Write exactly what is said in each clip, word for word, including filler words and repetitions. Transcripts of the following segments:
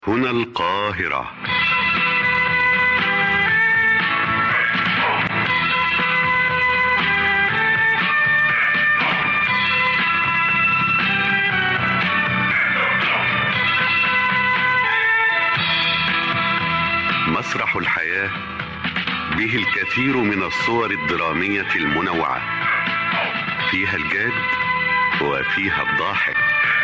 هنا القاهرة. مسرح الحياة به الكثير من الصور الدرامية المنوعة، فيها الجاد وفيها الضاحك.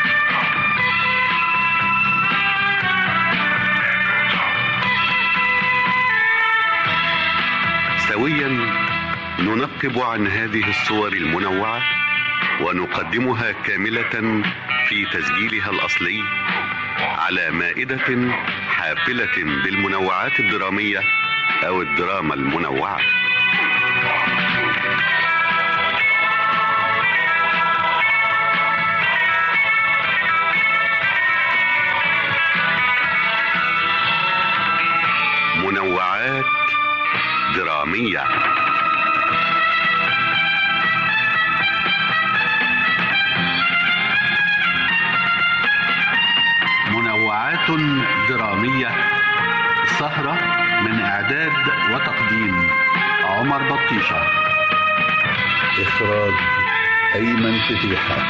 سويا ننقب عن هذه الصور المنوعة ونقدمها كاملة في تسجيلها الأصلي على مائدة حافلة بالمنوعات الدرامية أو الدراما المنوعة. منوعات درامية. منوعات درامية، سهرة من إعداد وتقديم عمر بطيشة، إخراج أيمن فتيحة.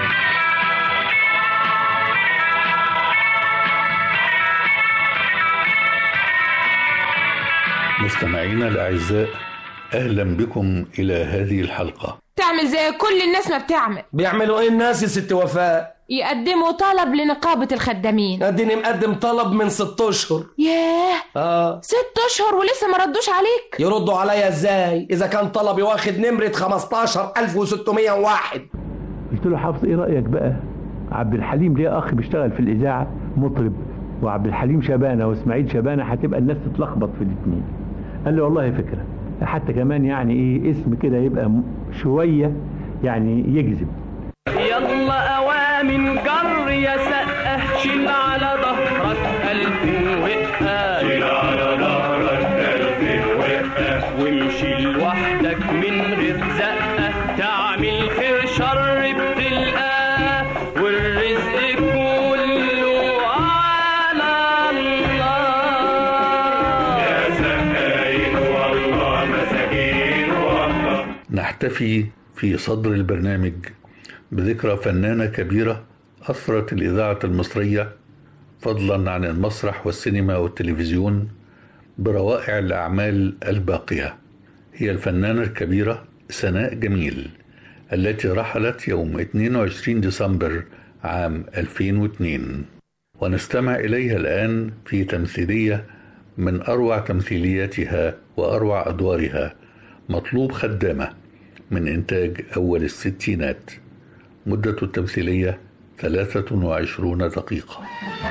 مستمعينا الأعزاء، أهلا بكم إلى هذه الحلقة. تعمل زي كل الناس ما بتعمل. بيعملوا إيه الناس يا ست وفاء؟ يقدموا طلب لنقابة الخدامين. أديني مقدم طلب من ست أشهر. ياه آه ست أشهر ولسه ما ردوش عليك؟ يردوا عليا إزاي إذا كان طلبي واخد نمرة خمستاشر ألف وستمية وواحد؟ قلت له حافظ إيه رأيك بقى؟ عبد الحليم ليه أخ بيشتغل في الإذاعة مطرب، وعبد الحليم شبانة وإسماعيل شبانة، هتبقى الناس تتلخبط في الاثنين. قال له والله فكرة، حتى كمان يعني ايه اسم كده يبقى شوية يعني يجذب. يلا اوامن جر يا سقه، شيل على ظهرك ألف وقه، شيل على ظهرك ألف وقه، وامشي لوحدك من غير زقه، تعمل خير شر بتلقاه، والرزق كله على الله. يا سقايين والله مساكين والله. نحتفي في صدر البرنامج بذكرى فنانة كبيرة أثرت الإذاعة المصرية فضلا عن المسرح والسينما والتلفزيون بروائع الأعمال الباقية. هي الفنانة الكبيرة سناء جميل، التي رحلت يوم اثنين وعشرين ديسمبر عام ألفين واثنين، ونستمع إليها الآن في تمثيلية من أروع تمثيلياتها وأروع أدوارها، مطلوب خدامة، من إنتاج أول الستينات. مدة التمثيلية ثلاثة وعشرون دقيقة.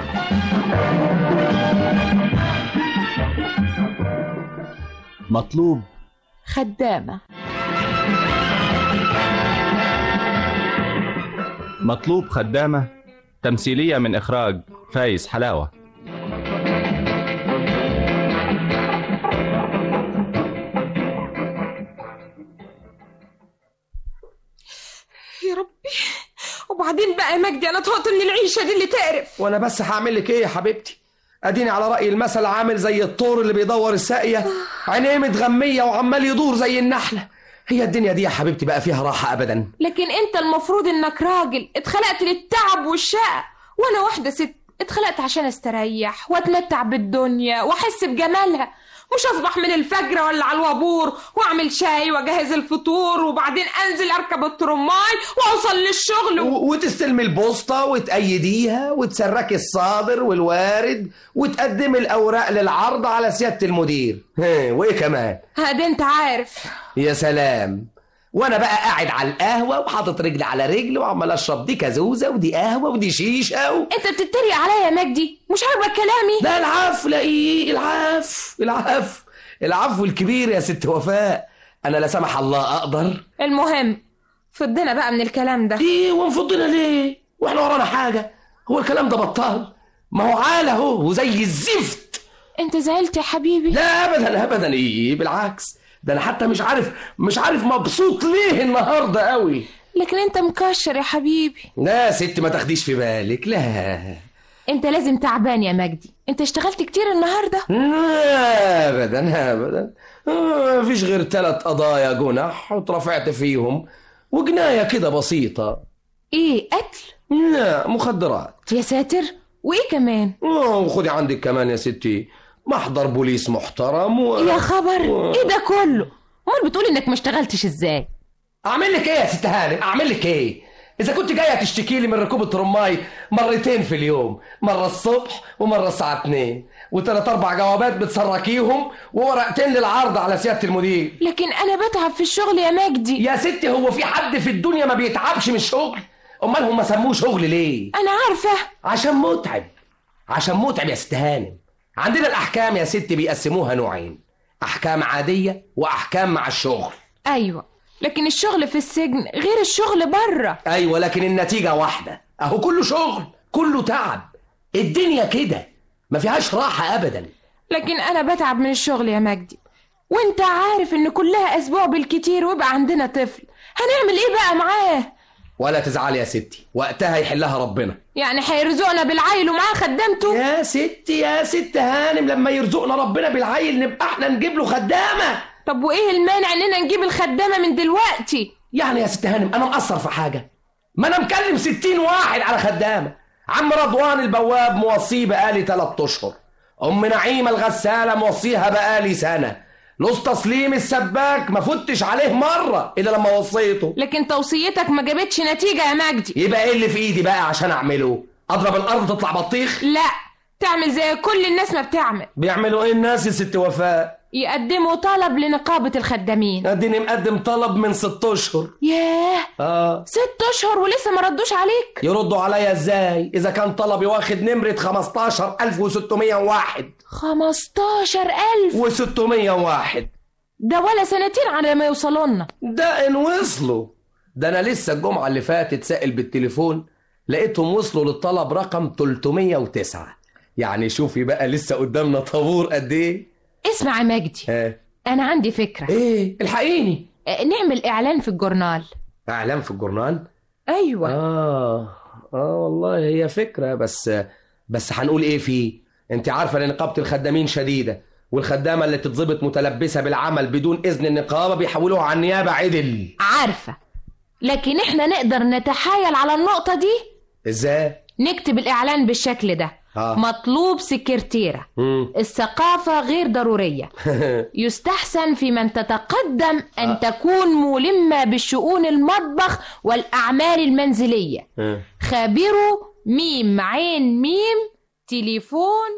مطلوب خدامة. مطلوب خدامة، تمثيلية من إخراج فايز حلاوة. يا ربي، وبعدين بقى يا مجدي انا طهقت من العيشه دي اللي تقرف. وانا بس هعمل لك ايه يا حبيبتي؟ اديني على راي المثل عامل زي الطور اللي بيدور الساقيه، عينيه متغميه وعمال يدور زي النحله. هي الدنيا دي يا حبيبتي بقى فيها راحه ابدا؟ لكن انت المفروض انك راجل اتخلقت للتعب والشقه، وانا واحده ست اتخلقت عشان استريح واتمتع بالدنيا واحس بجمالها، مش اصبح من الفجر ولا على الوابور واعمل شاي واجهز الفطور وبعدين انزل اركب الترماي واوصل للشغل و... وتستلمي البوسطه وتأيديها وتسركي الصادر والوارد وتقدمي الاوراق للعرض على سياده المدير. ها وايه كمان؟ هادي انت عارف. يا سلام، وانا بقى قاعد على القهوه وحاطط رجل على رجل وعمال اشرب دي كازوزه ودي قهوه ودي شيشه و... انت بتتريق عليا يا مجدي؟ مش عاجبك كلامي؟ لا العفو، لا ايه العفو العفو العفو الكبير يا ست وفاء. انا لا سمح الله اقدر. المهم فضنا بقى من الكلام ده. ايه ونفضنا ليه واحنا ورانا حاجه؟ هو الكلام ده بطال؟ ما هو عال اهو وزي الزفت. انت زعلت يا حبيبي؟ لا ابدا ابدا، ايه بالعكس، ده انا حتى مش عارف مش عارف مبسوط ليه النهارده قوي. لكن انت مكشر يا حبيبي. لا ست ما تاخديش في بالك، لا انت لازم تعبان يا مجدي، انت اشتغلت كتير النهارده؟ لا ابدا ابدا، ما فيش غير ثلاث قضايا جنح واترفعت فيهم، وجنايه كده بسيطه. ايه، قتل؟ لا، مخدرات. يا ساتر، وايه كمان؟ وخدي عندك كمان يا ستي محضر بوليس محترم و... يا خبر و... ايه ده كله؟ امال بتقول انك ما اشتغلتش ازاي؟ اعمل لك ايه يا ست هانم؟ اعمل لك ايه اذا كنت جايه تشتكي لي من ركوب الترماي مرتين في اليوم، مره الصبح ومره الساعه اتنين، وثلاث اربع جوابات بتسركيهم، وورقتين للعرض على سياده المدير. لكن انا بتعب في الشغل يا مجدي. يا ستي هو في حد في الدنيا ما بيتعبش من الشغل؟ امال هم سموه شغل ليه؟ انا عارفه، عشان متعب. عشان متعب يا ست هانم. عندنا الاحكام يا ستي بيقسموها نوعين، احكام عاديه واحكام مع الشغل. ايوه، لكن الشغل في السجن غير الشغل بره. ايوه، لكن النتيجه واحده، اهو كله شغل كله تعب. الدنيا كده ما فيهاش راحه ابدا. لكن انا بتعب من الشغل يا مجدي، وانت عارف ان كلها اسبوع بالكتير ويبقى عندنا طفل، هنعمل ايه بقى معاه؟ ولا تزعلي يا ستي، وقتها يحلها ربنا. يعني هيرزقنا بالعيل ومعاه خدامته؟ يا ستي يا ست هانم، لما يرزقنا ربنا بالعيل نبقى احنا نجيب له خدامه. طب وايه المانع اننا نجيب الخدامه من دلوقتي؟ يعني يا ست هانم انا مقصر في حاجه؟ ما انا مكلم ستين واحد على خدامه. عم رضوان البواب موصيه بقالي ثلاث اشهر، ام نعيمه الغساله موصيها بقالي سنه، لوس تسليم السباك ما فتش عليه مره الا لما وصيته. لكن توصيتك ما جابتش نتيجه يا مجدي. يبقى ايه اللي في ايدي بقى عشان اعمله؟ اضرب الارض تطلع بطيخ؟ لا، تعمل زي كل الناس ما بتعمل. بيعملوا ايه الناس يا ست وفاء؟ يقدموا طلب لنقابه الخدامين. اديني مقدم طلب من ست اشهر. ياه، اه ست اشهر ولسه ما ردوش عليك؟ يردوا عليا ازاي اذا كان طلبي واخد نمره خمستاشر الف وستمية وواحد؟ خمستاشر الف وستمية وواحد ده ولا سنتين على ما يوصلوا لنا. ده ان وصلوا. ده انا لسه الجمعه اللي فاتت سائل بالتليفون لقيتهم وصلوا للطلب رقم تلتمية وتسعة. يعني شوفي بقى لسه قدامنا طابور قد ايه. اسمع يا مجدي، ها. انا عندي فكره. ايه؟ الحقيني. نعمل اعلان في الجورنال. اعلان في الجورنال؟ ايوه. اه اه والله هي فكره، بس بس هنقول ايه فيه؟ انت عارفه ان نقابه الخدامين شديده، والخدامه اللي تتظبط متلبسه بالعمل بدون اذن النقابه بيحولوها على النيابه عدل. عارفه، لكن احنا نقدر نتحايل على النقطه دي. ازاي؟ نكتب الاعلان بالشكل ده. آه. مطلوب سكرتيره. مم. الثقافه غير ضروريه. يستحسن في من تتقدم ان آه. تكون ملمه بالشؤون المطبخ والاعمال المنزليه. آه. خابروا ميم عين ميم تليفون.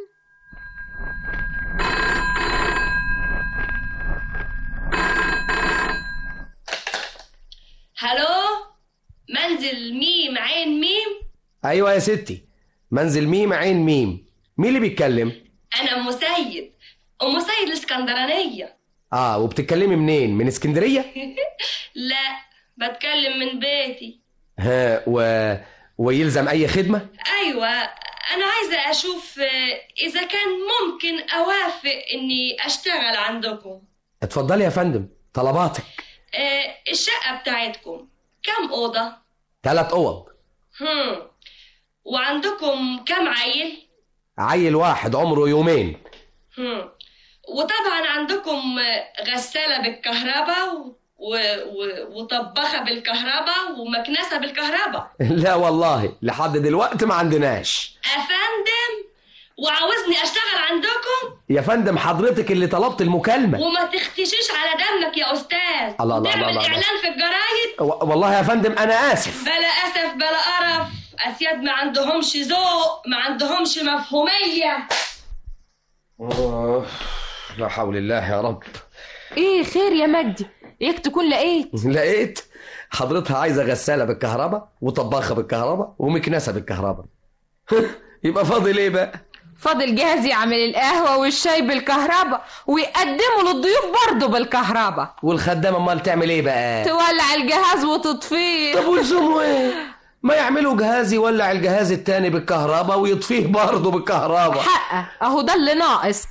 هلو، منزل ميم عين ميم. ايوه يا ستي، منزل ميم عين ميم. مين اللي بيتكلم؟ انا ام سيد، ام سيد الاسكندرانيه. اه، وبتتكلمي منين؟ من اسكندريه؟ لا، بتكلم من بيتي. ها، و... ويلزم اي خدمه؟ ايوه، انا عايزه اشوف اذا كان ممكن اوافق اني اشتغل عندكم. اتفضلي يا فندم، طلباتك. آه، الشقه بتاعتكم كم اوضه؟ ثلاث اوض. هم وعندكم كم عيل؟ عيل واحد عمره يومين. هم وطبعا عندكم غسالة بالكهرباء و... و... و... وطباخة بالكهرباء ومكنسة بالكهرباء. لا والله لحد دلوقتي ما عندناش. أفندم، وعاوزني أشتغل عندكم؟ يا فندم حضرتك اللي طلبت المكالمة. وما تختشيش على دمك يا أستاذ. الله الله تعمل الله الله. إعلان في الجرايد. و... والله يا فندم أنا آسف. بلا أسف بلا قرف. أسياد ما عندهمش ذوق، ما عندهمش مفهومية. أوه. لا حول الله يا رب. ايه خير يا مجدي؟ اياك تكون لقيت. لقيت. حضرتها عايزة غسالة بالكهرباء وطباخة بالكهرباء ومكنسة بالكهرباء. يبقى فاضل ايه بقى؟ فاضل جهاز يعمل القهوة والشاي بالكهرباء ويقدمه للضيوف برضه بالكهرباء. والخدامة امال تعمل ايه بقى؟ تولع الجهاز وتطفيه. طب ولزومه ايه؟ ما يعملوا جهاز يولع الجهاز التاني بالكهرباء ويطفيه برضه بالكهرباء. حقه، اهو ده اللي ناقص.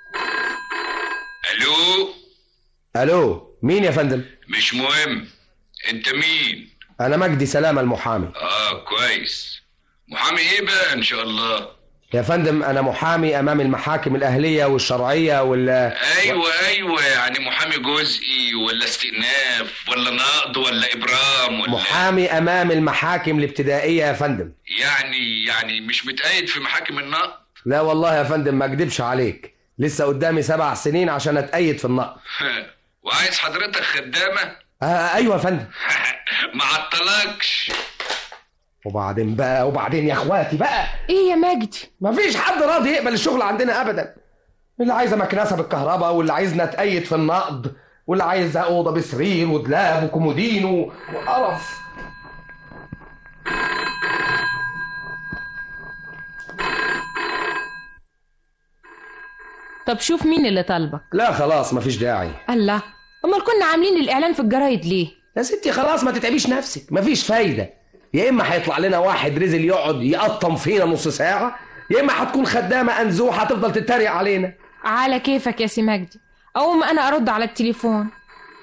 الو. الو، مين يا فندم؟ مش مهم، انت مين؟ انا مجدي سلامة المحامي. اه كويس. محامي ايه بقى ان شاء الله؟ يا فندم انا محامي امام المحاكم الاهليه والشرعيه وال ايوه ايوه يعني محامي جزئي ولا استئناف ولا نقض ولا ابرام ولا محامي امام المحاكم الابتدائيه يا فندم. يعني يعني مش متقيد في محاكم النقض؟ لا والله يا فندم ما اكدبش عليك، لسه قدامي سبع سنين عشان اتقيد في النقض. وعايز حضرتك خدامه؟ آه ايوه يا فندم. ما عطلكش. وبعدين بقى وبعدين يا اخواتي بقى. ايه يا مجدي؟ مفيش حد راضي يقبل الشغل عندنا ابدا. اللي عايزه مكنسه بالكهرباء، واللي عايزنا نتقيد في النقض، واللي عايزه اوضه بسرير ودلاب وكومودين وقرف. طب شوف مين اللي طالبك. لا خلاص مفيش داعي. الله، امال كنا عاملين الاعلان في الجرايد ليه؟ يا ستي خلاص ما تتعبيش نفسك، مفيش فايده. يا اما هيطلع لنا واحد رزل يقعد يقطم فينا نص ساعه، يا اما هتكون خدامه انزوحه هتفضل تتريق علينا. على كيفك يا سي مجدي، اقوم انا ارد على التليفون.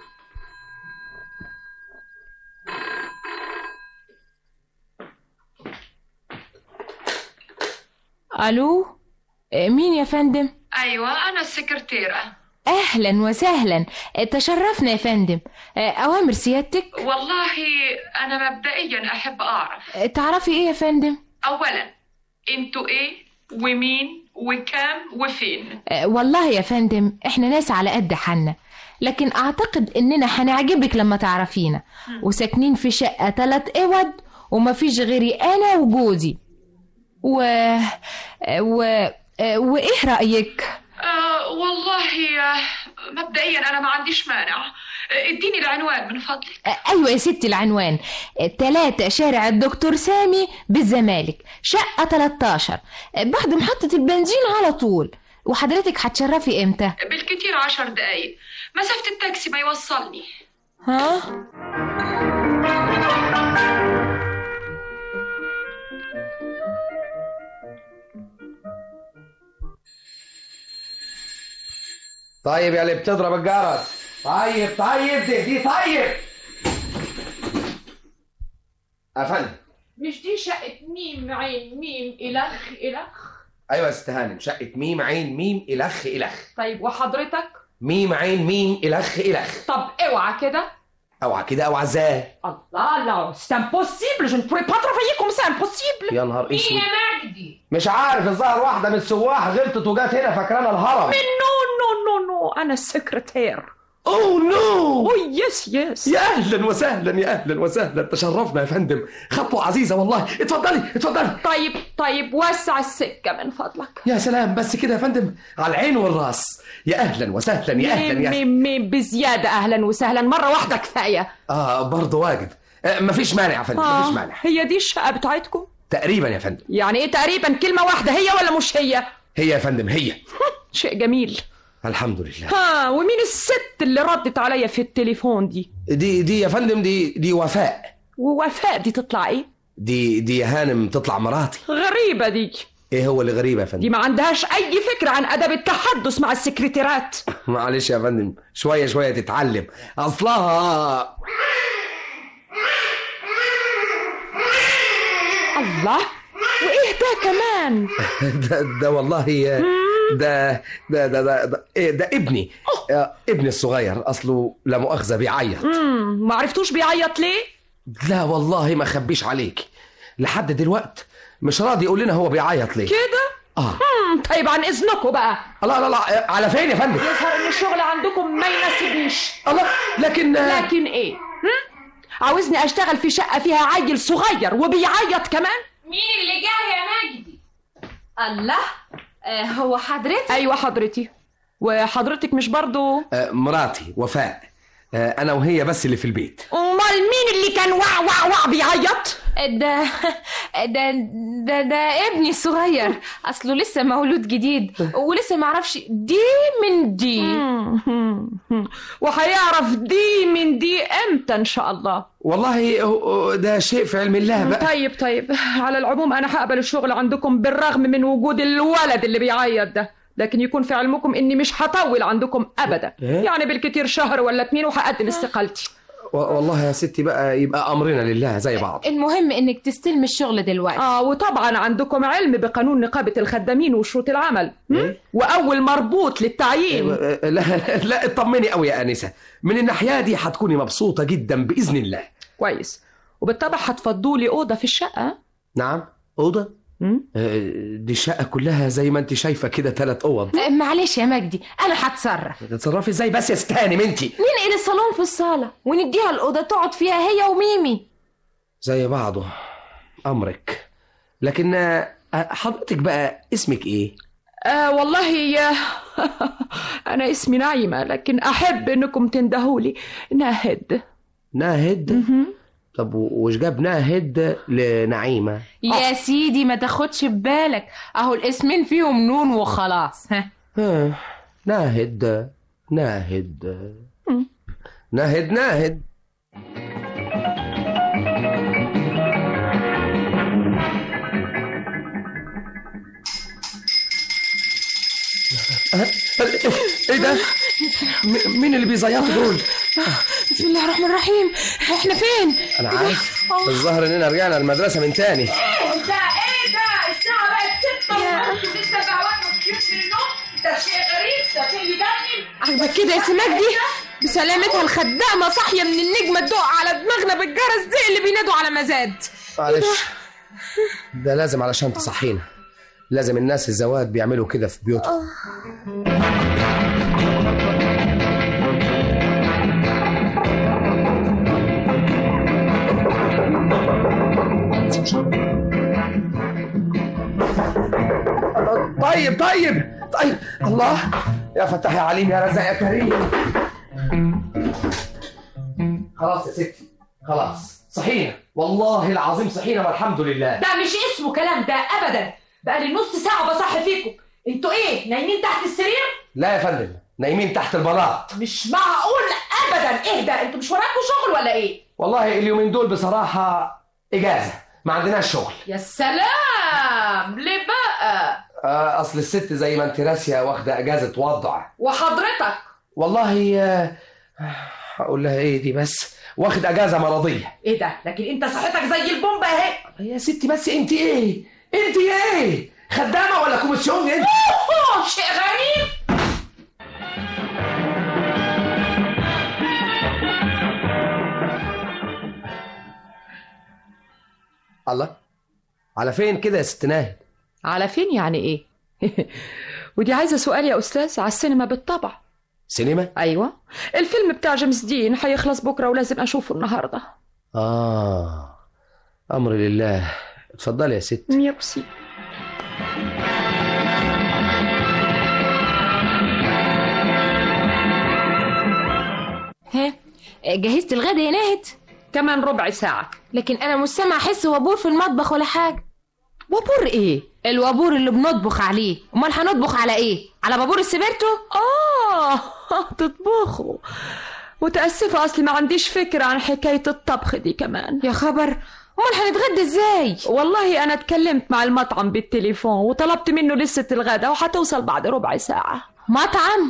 الو، مين يا فندم؟ ايوه انا السكرتيره. اهلا وسهلا، تشرفنا يا فندم. اوامر سيادتك؟ والله انا مبدئيا احب اعرف. تعرفي ايه يا فندم؟ اولا انتوا ايه ومين وكام وفين؟ والله يا فندم احنا ناس على قد حالنا، لكن اعتقد اننا هنعجبك لما تعرفينا. وساكنين في شقة ثلاث اوض ومفيش غيري انا وجوزي. و... و... وايه رأيك؟ آه والله آه مبدئيا انا ما عنديش مانع. اديني العنوان من فضلك. ايوه يا ستي العنوان ثلاثة شارع الدكتور سامي بالزمالك، شقة ثلاثة عشر بعد محطة البنزين على طول. وحضرتك هتشرفي امتى؟ بالكتير عشر دقايق، مسافة التاكسي ما يوصلني. ها؟ طيب يا اللي بتضرب الجرس، طيب طيب دي دي طيب. أفندم مش دي شقة ميم عين ميم إلخ إلخ؟ أيوة يا ست هانم، شقة ميم عين ميم إلخ إلخ. طيب وحضرتك؟ ميم عين ميم إلخ إلخ. طب اوعى كده. اوعى كده اوعى ازاي؟ الله لا، c'est impossible, je ne pourrais pas travailler comme ça, impossible. يا نهار اسود. مين يا مجدي؟ مش عارف، الظاهر واحدة من السواح غلطت وجات هنا فاكرانا الهرم. من نو نو نو نو أنا السكرتير. اوه نو. اوه يس يس. يا اهلا وسهلا يا اهلا وسهلا، تشرفنا يا فندم، خطوة عزيزة والله. اتفضلي اتفضلي. طيب طيب وسع السكة من فضلك. يا سلام، بس كده يا فندم، على العين والراس. يا اهلا وسهلا يا اهلا يا ميم ميم بزيادة، اهلا وسهلا، مرة واحدة كفاية. اه برضه واجب. آه مفيش مانع يا فندم. آه. مفيش مانع. هي دي الشقة بتاعتكم؟ تقريبا يا فندم. يعني ايه تقريبا؟ كلمة واحدة، هي ولا مش هي؟ هي يا فندم هي. شيء جميل. الحمد لله. ها، ومين الست اللي ردت عليا في التليفون دي؟ دي دي يا فندم دي دي وفاء. ووفاء دي تطلع ايه؟ دي دي يا هانم تطلع مراتي. غريبة دي. ايه هو اللي غريبة يا فندم؟ دي ما عندهاش اي فكرة عن ادب التحدث مع السكرتيرات. معلش يا فندم، شوية شوية تتعلم، اصلها. الله، وايه ده كمان؟ ده, ده والله ده ده ده ده, ده, إيه ده ابني. آه ابني الصغير، اصله لا مؤاخذة بيعيط. امم ما عرفتوش بيعيط ليه؟ لا والله ما خبيش عليك، لحد دلوقت مش راضي يقول لنا هو بيعيط ليه. كده؟ اه امم طيب عن اذنكم بقى. لا لا لا، على فين يا فندم؟ يظهر ان الشغل عندكم ما يناسبنيش. الله، لكن لكن ايه؟ هم؟ عاوزني اشتغل في شقة فيها عيل صغير وبيعيط كمان؟ مين اللي جاي يا مجدي؟ الله، آه هو حضرتك؟ ايوه حضرتي. وحضرتك مش برضو؟ آه مراتي وفاء. آه انا وهي بس اللي في البيت. امال مين اللي كان وع وع وع بيعيط؟ ده ده ده ده ابني الصغير، اصله لسه مولود جديد ولسه ما عرفش دي من دي. وهيعرف دي من دي امتى ان شاء الله؟ والله ده شيء في علم الله بقى. طيب طيب، على العموم انا هقبل الشغل عندكم بالرغم من وجود الولد اللي بيعيط ده، لكن يكون في علمكم اني مش هطول عندكم ابدا. إيه؟ يعني بالكتير شهر ولا اتنين وهقدم استقالتي. والله يا ستي بقى يبقى امرنا لله زي بعض. المهم انك تستلم الشغل دلوقتي. اه وطبعا عندكم علم بقانون نقابة الخدامين وشروط العمل. إيه؟ واول مربوط للتعيين. لا لا اطمني قوي يا انسه، من الناحيه دي هتكوني مبسوطه جدا باذن الله. كويس. وبالطبع هتفضوا لي اوضه في الشقه. نعم اوضه؟ دي الشقه كلها زي ما انت شايفه كده ثلاث اوض. معلش يا مجدي انا هتصرف. تتصرفي ازاي بس يا ستاني منتي؟ ننقل الصالون في الصاله ونديها الاوضه تقعد فيها هي وميمي زي بعضه. امرك. لكن حضرتك بقى اسمك ايه؟ آه والله يا انا اسمي نعيمه، لكن احب انكم تندهولي ناهد. ناهد؟ طب وش جاب ناهد لنعيمه؟ يا سيدي ما تاخدش ببالك، اهو الاسمين فيهم نون وخلاص. ها ها ناهد ناهد ناهد ناهد. ايه ده؟ مين اللي بيزيطوا دول؟ بسم الله الرحمن الرحيم. احنا فين؟ انا عارف، الظاهر اننا رجعنا المدرسه من تاني. ايه ده ايه ده؟ الساعه بقت ستة ونص ولسه جعان وصحيت من النوم. ده شيء غريب، ده شيء يجنن. عاجبك كده يا سماجدي؟ بسلامتها الخدامه صاحيه من النجمه تدق على دماغنا بالجرس دي اللي بينادوا على مزاد. معلش ده لازم علشان تصحينا، لازم الناس الزواد بيعملوا كده في بيوتهم. طيب طيب طيب الله يا فتاح يا عليم يا رزاق يا كريم. خلاص يا ستي خلاص صحينا، والله العظيم صحينا والحمد لله. ده مش اسمه كلام ده ابدا، بقالي نص ساعه بصحي فيكم. انتوا ايه نايمين تحت السرير؟ لا يا فندم نايمين تحت البلاط. مش معقول ابدا. ايه ده انتوا مش وراكم شغل ولا ايه؟ والله اليومين دول بصراحه اجازه، ما عندناش شغل. يا سلام ليه بقى؟ آه اصل الست زي ما انت راسيه واخده اجازه وضع. وحضرتك؟ والله آه هقول لها ايه دي بس، واخد اجازه مرضيه. ايه ده؟ لكن انت صحتك زي البومبا اهي. يا ستي بس انت ايه؟ انت ايه؟ خدامه ولا كوميسيون انت؟ اوه شيء غريب. الله، على فين كده يا ست ناهد؟ على فين يعني ايه؟ ودي عايزه سؤال يا استاذ. على السينما بالطبع. سينما؟ ايوه، الفيلم بتاع جيمس دين هيخلص بكره ولازم اشوفه النهارده. اه امر لله. اتفضلي يا ست. ميرسي. ها جهزت الغدا يا ناهد؟ كمان ربع ساعه. لكن انا مش سامعه احس وابور في المطبخ ولا حاجه. وابور ايه؟ الوابور اللي بنطبخ عليه. امال هنطبخ على ايه؟ على بابور السبرتو؟ اه تطبخوا. متاسفه اصلي ما عنديش فكره عن حكايه الطبخ دي كمان. يا خبر، امال هنتغدى ازاي؟ والله انا اتكلمت مع المطعم بالتليفون وطلبت منه لسه الغدا وهتوصل بعد ربع ساعه. مطعم؟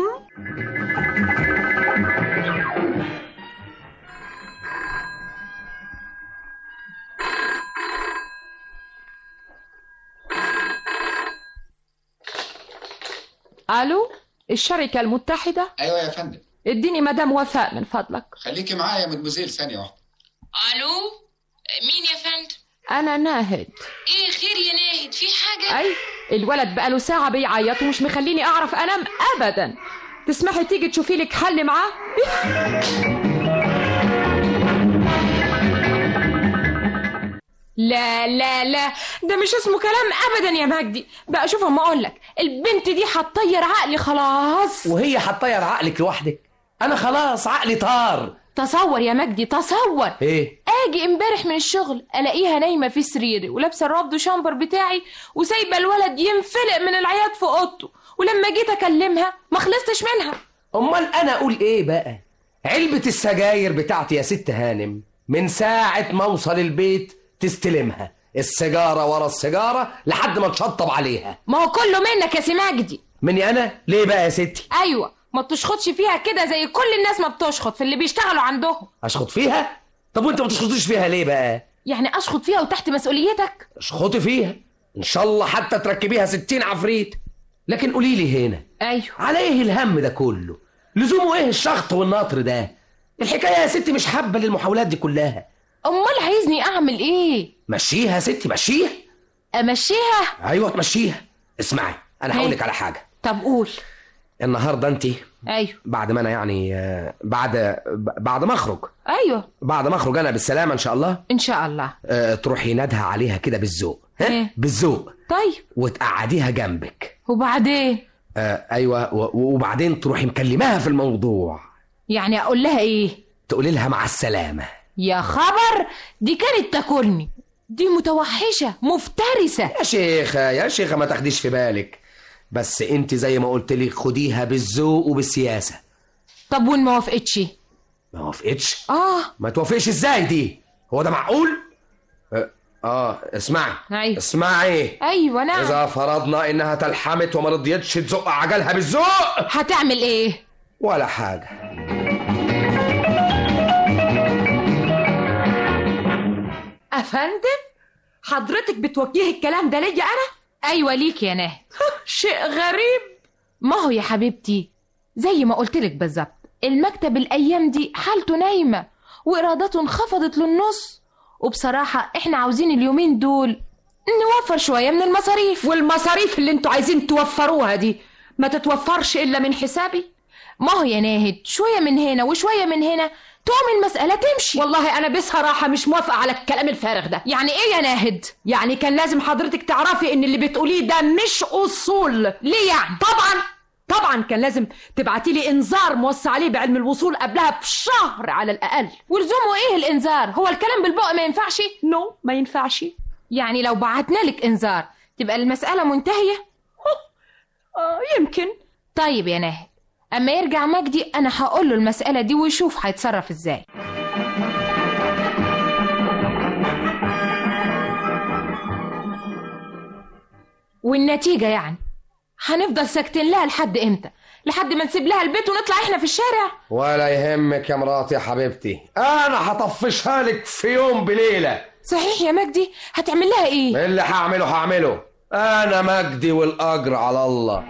الو، الشركه المتحده؟ ايوه يا فندم. اديني مدام وفاء من فضلك. خليكي معايا يا مدموزيل ثانيه واحده. الو مين يا فندم؟ انا ناهد. ايه خير يا ناهد، في حاجه؟ اي الولد بقاله ساعه بيعيط ومش مخليني اعرف انام ابدا. تسمحي تيجي تشوفي لك حل معاه؟ لا لا لا، ده مش اسمه كلام ابدا يا مجدي. بقى شوف اما اقول لك، البنت دي هتطير عقلي خلاص. وهي هتطير عقلك لوحدك؟ انا خلاص عقلي طار. تصور يا مجدي، تصور ايه؟ اجي امبارح من الشغل الاقيها نايمه في سريري ولابسه الرابدو شامبر بتاعي وسايبه الولد ينفلق من العياط في اوضته، ولما جيت اكلمها ما خلصتش منها. امال انا اقول ايه بقى؟ علبه السجاير بتاعتي يا ست هانم من ساعه ما اوصل البيت تستلمها، السيجاره ورا السيجاره لحد ما تشطب عليها. ما هو كله منك يا سي مجدي. مني انا؟ ليه بقى يا ستي؟ ايوه، ما تشخطش فيها كده زي كل الناس ما بتشخط في اللي بيشتغلوا عندهم. اشخط فيها؟ طب وانت ما تشخطيش فيها ليه بقى؟ يعني اشخط فيها وتحت مسؤوليتك؟ اشخطي فيها ان شاء الله حتى تركبيها ستين عفريت. لكن قولي لي هنا، ايوه، على ايه الهم ده كله؟ لزومه ايه الشخط والنطر ده؟ الحكايه يا ستي مش حابه للمحاولات دي كلها. امال عايزني اعمل ايه؟ مشيها يا ستي، مشيها. امشيها؟ ايوه تمشيها. اسمعي انا هقول لك على حاجه. طب قول. النهارده انت ايوه بعد ما انا يعني بعد بعد ما اخرج ايوه بعد ما اخرج انا بالسلامه ان شاء الله ان شاء الله أه تروحي نادها عليها كده بالذوق. ها إيه؟ بالذوق. طيب وتقعديها جنبك. وبعدين؟ أه ايوه وبعدين تروحي مكلماها في الموضوع. يعني اقول لها ايه؟ تقولي لها مع السلامه. يا خبر، دي كانت تاكلني، دي متوحشه مفترسه. يا شيخه يا شيخه ما تاخديش في بالك، بس انت زي ما قلت لك خديها بالذوق وبالسياسه. طب وان ما وافقتش؟ ما وافقتش؟ اه ما توافقش ازاي دي؟ هو ده معقول؟ اه, آه. اسمعي أيوة. اسمعي ايوه نعم. اذا فرضنا انها تلحمت وما رضيتش تزق عجلها بالذوق هتعمل ايه؟ ولا حاجه. افندم، حضرتك بتوجهي الكلام ده ليا انا؟ ايوه ليك يا ناهد. شيء غريب. ما هو يا حبيبتي زي ما قلت لك بالظبط، المكتب الايام دي حالته نايمه وايراداته انخفضت للنص، وبصراحه احنا عاوزين اليومين دول نوفر شويه من المصاريف. والمصاريف اللي انتوا عايزين توفروها دي ما تتوفرش الا من حسابي. ما هو يا ناهد شويه من هنا وشويه من هنا تقوم المسألة تمشي. والله أنا بصراحة مش موافقة على الكلام الفارغ ده. يعني إيه يا ناهد؟ يعني كان لازم حضرتك تعرفي إن اللي بتقوليه ده مش أصول. ليه يعني؟ طبعا طبعا كان لازم تبعتي لي إنذار موصى عليه بعلم الوصول قبلها بشهر على الأقل. ولزومه إيه الإنذار؟ هو الكلام بالبق ما ينفعش؟ نو no, ما ينفعش. يعني لو بعتنا لك إنذار تبقى المسألة منتهية؟ آه يمكن. طيب يا ناهد، اما يرجع مجدي انا هقول له المسألة دي ويشوف هيتصرف ازاي. والنتيجة يعني هنفضل ساكتين لها لحد امتى؟ لحد ما نسيب لها البيت ونطلع احنا في الشارع؟ ولا يهمك يا مراتي يا حبيبتي، انا هطفشها لك في يوم بليلة. صحيح يا مجدي؟ هتعمل لها ايه؟ اللي هعمله هعمله انا مجدي والاجر على الله.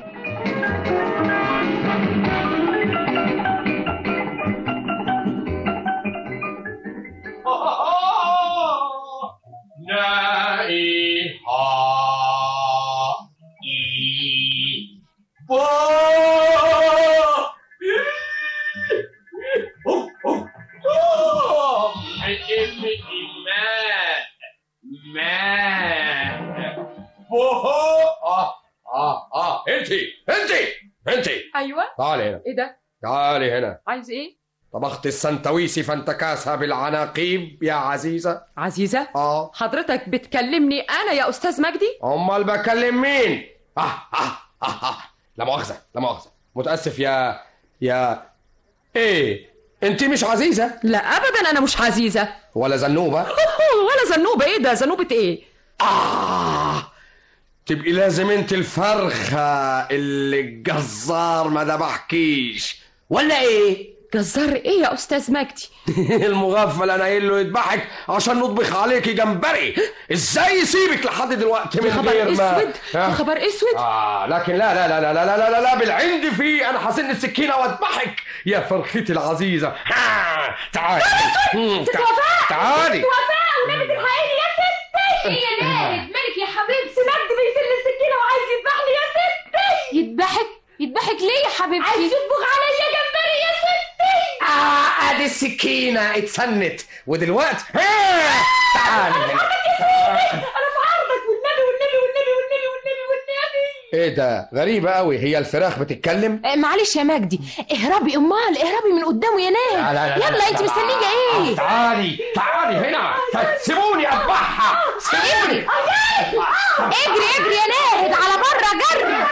اه اه انتي انتي انتي ايوه تعالي هنا. ايه ده؟ تعالي هنا. عايز ايه؟ طبخت السنتويسي فانتكاسها بالعناقيب يا عزيزة. عزيزة؟ اه. حضرتك بتكلمني انا يا استاذ مجدي؟ امال بكلم مين؟ اه اه اه, آه. لا مؤاخذة لا مؤاخذة متأسف يا يا ايه انت مش عزيزة؟ لا ابدا انا مش عزيزة. ولا زنوبة؟ ولا زنوبة. ايه ده زنوبة ايه؟ آه تبقي لازم انت الفرخة اللي الجزار ما ذبحكيش ولا ايه؟ جزار ايه يا استاذ مجدي؟ المغفل انا قايل له يذبحك عشان نطبخ عليكي جمبري. ازاي يسيبك لحد دلوقتي من غير ما خبر اسود؟ خبر اسود؟ اه لكن لا لا لا لا لا لا لا, لا بالعند فيه انا حاسن السكينه واذبحك يا فرختي العزيزه. ها تعالي تعالي ست وفاء ونبت الحقيقي يا ستي. ايه يا ناهد مالك يا حبيبتي؟ مجدي بيسل السكينه وعايز يذبحني يا ستي. يذبحك؟ يذبحك ليه يا حبيبتي؟ عايز يطبخ عليا جمبري يا ستي. اه ادي السكينه اتسنت ودلوقتي ها تعالي هنا. انا في عرضك والنبي والنبي والنبي والنبي والنبي والنبي. ايه ده غريبه قوي، هي الفراخ بتتكلم؟ آه معلش يا مجدي، اهربي امال اهربي من قدامه يا ناهد. يلا انت مستنيه ايه؟ آه تعالي تعالي هنا سيبوني اذبحها سيبوني. اجري اجري يا ناهد على بره جري.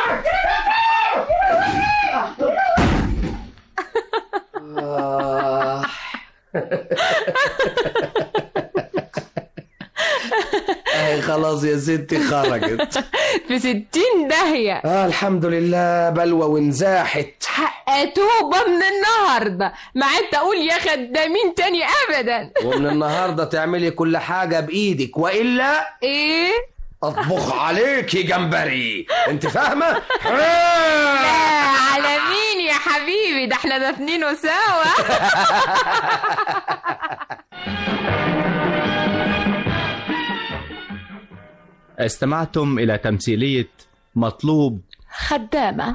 اي خلاص يا ستي خرجت في ستين داهية. اه الحمد لله بلوى وانزاحت. حق عتوبة من النهاردة، ما عدت أقول يا خدامين تاني أبدا. ومن النهاردة تعملي كل حاجة بإيدك، وإلا إيه؟ أطبخ عليكي جمبري، أنت فاهمة؟ لا على مين يا حبيبي، ده احنا دافنينه سوا. استمعتم إلى تمثيلية مطلوب خدامة.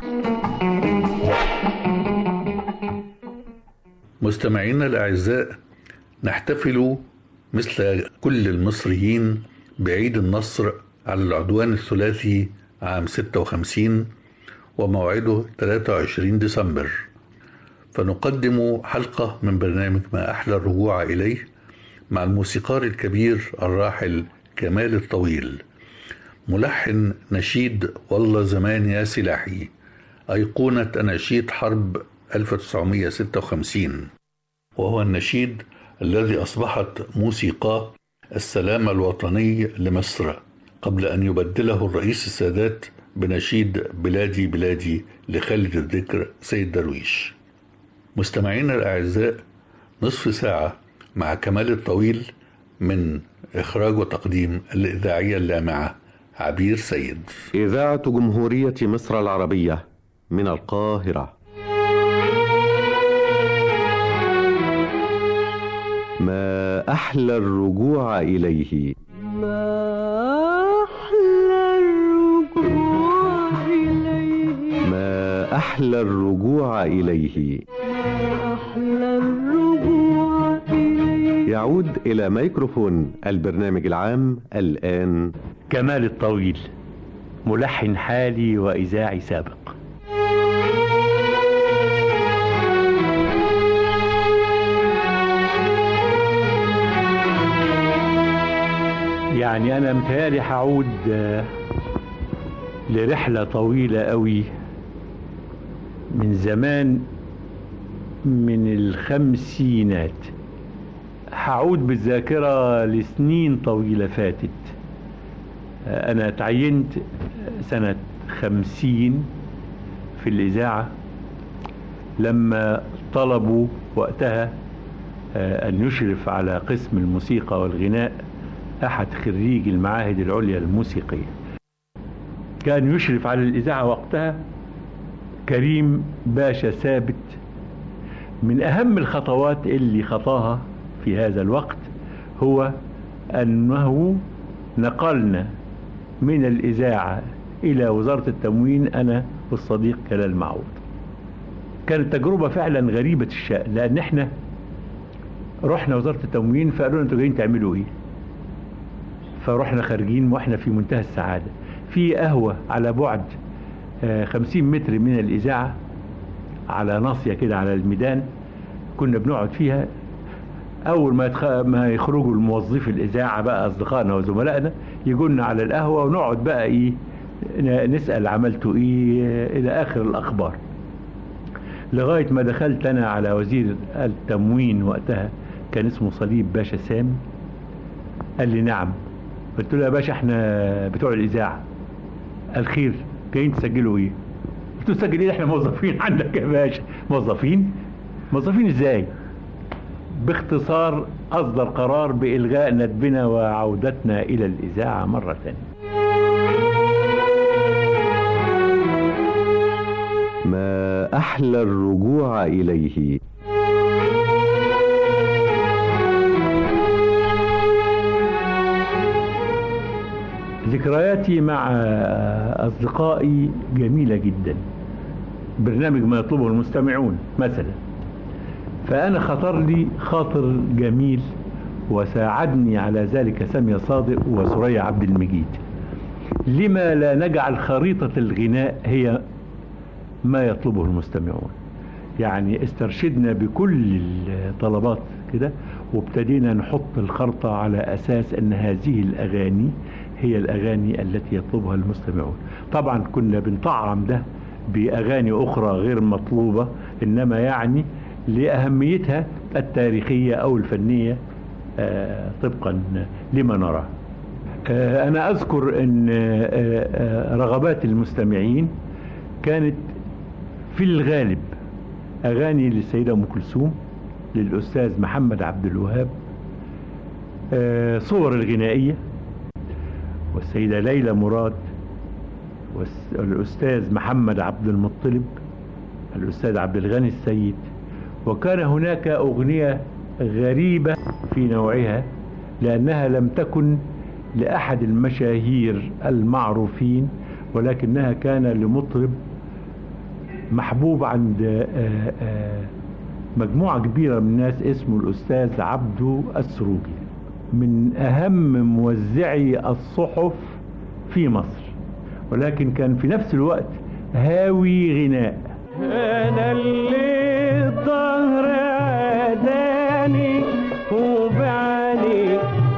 مستمعينا الأعزاء، نحتفل مثل كل المصريين بعيد النصر على العدوان الثلاثي عام ستة وخمسين، وموعده ثلاثة وعشرين ديسمبر، فنقدم حلقة من برنامج ما أحلى الرجوع إليه مع الموسيقار الكبير الراحل كمال الطويل، ملحن نشيد والله زمان يا سلاحي، أيقونة أناشيد حرب ألف وتسعمائة وستة وخمسين، وهو النشيد الذي أصبحت موسيقاه السلام الوطني لمصر قبل أن يبدله الرئيس السادات بنشيد بلادي بلادي لخالد الذكر سيد درويش. مستمعينا الأعزاء، نصف ساعة مع كمال الطويل من إخراج وتقديم الإذاعية اللامعة عبير سيد. إذاعة جمهورية مصر العربية من القاهرة. ما أحلى الرجوع إليه. ما أحلى الرجوع إليه. ما أحلى الرجوع إليه. ما أحلى الرجوع إليه. يعود إلى ميكروفون البرنامج العام الآن كمال الطويل، ملحن حالي وإذاعي سابق. يعني أنا متهيألي هعود لرحلة طويلة قوي من زمان، من الخمسينات. هعود بالذاكرة لسنين طويلة فاتت. أنا تعينت سنة خمسين في الإذاعة لما طلبوا وقتها أن يشرف على قسم الموسيقى والغناء أحد خريج المعاهد العليا الموسيقية. كان يشرف على الإذاعة وقتها كريم باشا ثابت. من أهم الخطوات اللي خطاها في هذا الوقت هو أنه نقلنا من الإذاعة إلى وزارة التموين أنا والصديق كلال معوض. كانت تجربة فعلا غريبة الشأن، لأن احنا رحنا وزارة التموين فقالوا لنا انتوا جايين تعملوا ايه؟ فرحنا خارجين واحنا في منتهى السعادة في قهوة على بعد خمسين متر من الإذاعة، على ناصية كده على الميدان، كنا بنقعد فيها. أول ما يتخ... ما يخرجوا الموظفي الإذاعة بقى أصدقائنا وزملائنا يجونا على القهوة ونقعد بقى إيه نسأل عملتوا إيه إلى آخر الأخبار، لغاية ما دخلت أنا على وزير التموين وقتها كان اسمه صليب باشا سامي. قال لي نعم. قلت له يا باشا احنا بتوع الإذاعة. قال خير جايين تسجلوا ايه؟ قلت له تسجل ايه؟ احنا موظفين عندك يا باشا. موظفين؟ موظفين ازاي؟ باختصار أصدر قرار بإلغاء ندبنا وعودتنا إلى الإذاعة مرة ثانية. ما أحلى الرجوع إليه. ذكرياتي مع أصدقائي جميلة جدا. برنامج ما يطلبه المستمعون مثلا، فأنا خطر لي خاطر جميل وساعدني على ذلك سامية صادق وسوريا عبد المجيد. لما لا نجعل خريطة الغناء هي ما يطلبه المستمعون؟ يعني استرشدنا بكل الطلبات كده وابتدينا نحط الخرطة على أساس أن هذه الأغاني هي الأغاني التي يطلبها المستمعون. طبعا كنا بنطعم ده بأغاني أخرى غير مطلوبة، إنما يعني لأهميتها التاريخية أو الفنية آه طبقا لما نرى. آه أنا أذكر أن آه آه رغبات المستمعين كانت في الغالب أغاني للسيدة أم كلثوم، للأستاذ محمد عبد الوهاب، صور الغنائية، والسيدة ليلى مراد، والأستاذ محمد عبد المطلب، الأستاذ عبد الغني السيد. وكان هناك أغنية غريبة في نوعها لأنها لم تكن لأحد المشاهير المعروفين، ولكنها كان لمطرب محبوب عند مجموعة كبيرة من الناس اسمه الأستاذ عبدو السروجي، من أهم موزعي الصحف في مصر، ولكن كان في نفس الوقت هاوي غناء. أنا اللي الظهر عداني وبعني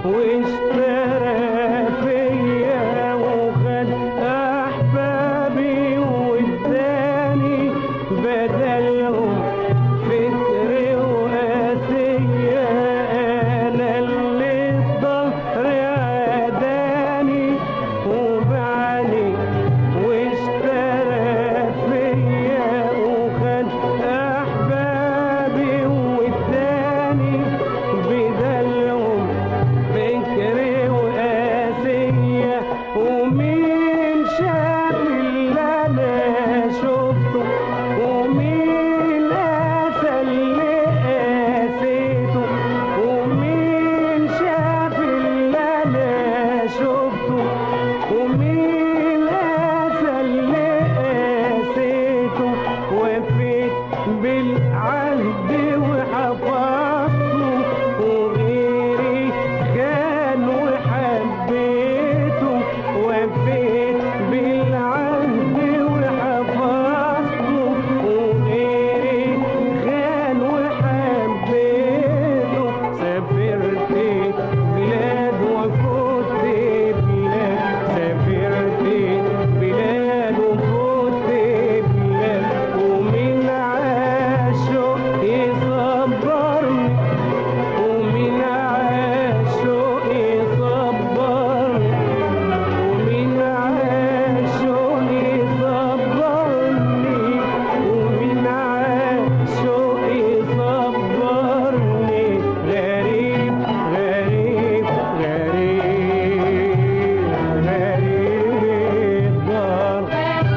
واشترى فيا وخد أحبابي واداني بدلهم فكر وقاسية. أنا اللي الظهر عداني وبعني واشترى فيا وخد أحبابي واداني بدلهم فكر وقاسية. ومين شاف اللي أنا شفته ومين قاسى اللي قاسيته. ومين شاف اللي أنا شفته ومين قاسى اللي قاسيته. وفيت بالعهد وحفظته وغيري كان وحبيته. وفيت بالعهد وحفظته وغيري كان وحبيته. سافرت بلاد وفوت بلاد، سافرت بلاد وفوت بلاد. ومن عاشق يصبرني ومن عاشق يصبرني ومن عاشق يصبرني ومن عاشق يصبرني. غريب غريب غريب غريب الدار.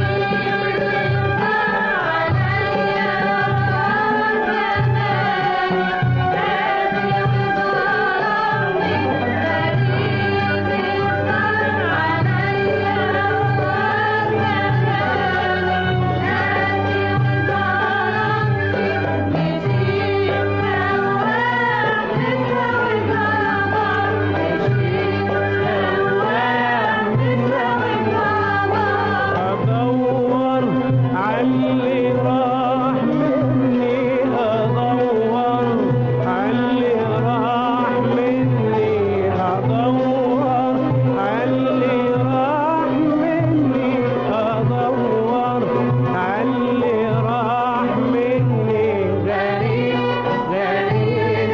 أدور عاللي راح مني، أدور عاللي راح مني، أدور عاللي راح مني، أدور عاللي راح مني. غريب غريب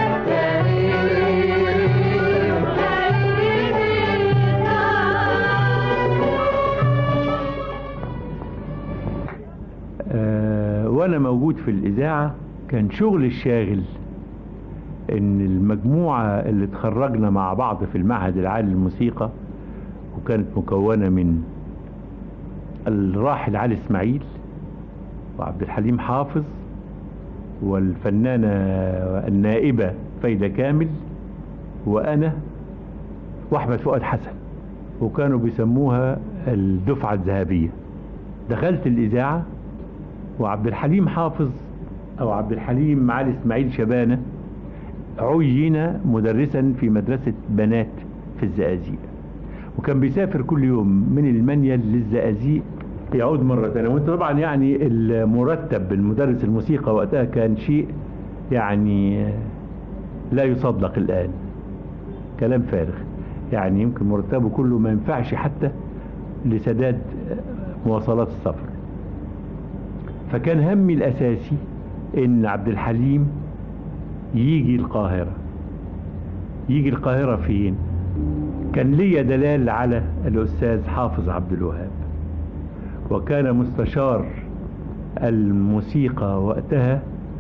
آه، وانا موجود في الاذاعه كان شغل الشاغل ان المجموعه اللي اتخرجنا مع بعض في المعهد العالي للموسيقى، وكانت مكونه من الراحل علي اسماعيل وعبد الحليم حافظ والفنانه النائبه فايده كامل وانا واحمد فؤاد حسن، وكانوا بيسموها الدفعه الذهبيه. دخلت الاذاعه وعبد الحليم حافظ او عبد الحليم علي اسماعيل شبانه عين مدرسا في مدرسه بنات في الزقازيق، وكان بيسافر كل يوم من المنيل للزقازيق يعود مرة ثانية. وانت طبعا يعني المرتب المدرس الموسيقى وقتها كان شيء يعني لا يصدق الآن، كلام فارغ، يعني يمكن مرتبه كله ما ينفعش حتى لسداد مواصلات السفر. فكان همي الأساسي إن عبد الحليم يجي القاهرة. يجي القاهرة فين؟ كان لي دلال على الأستاذ حافظ عبد الوهاب، وكان مستشار الموسيقى وقتها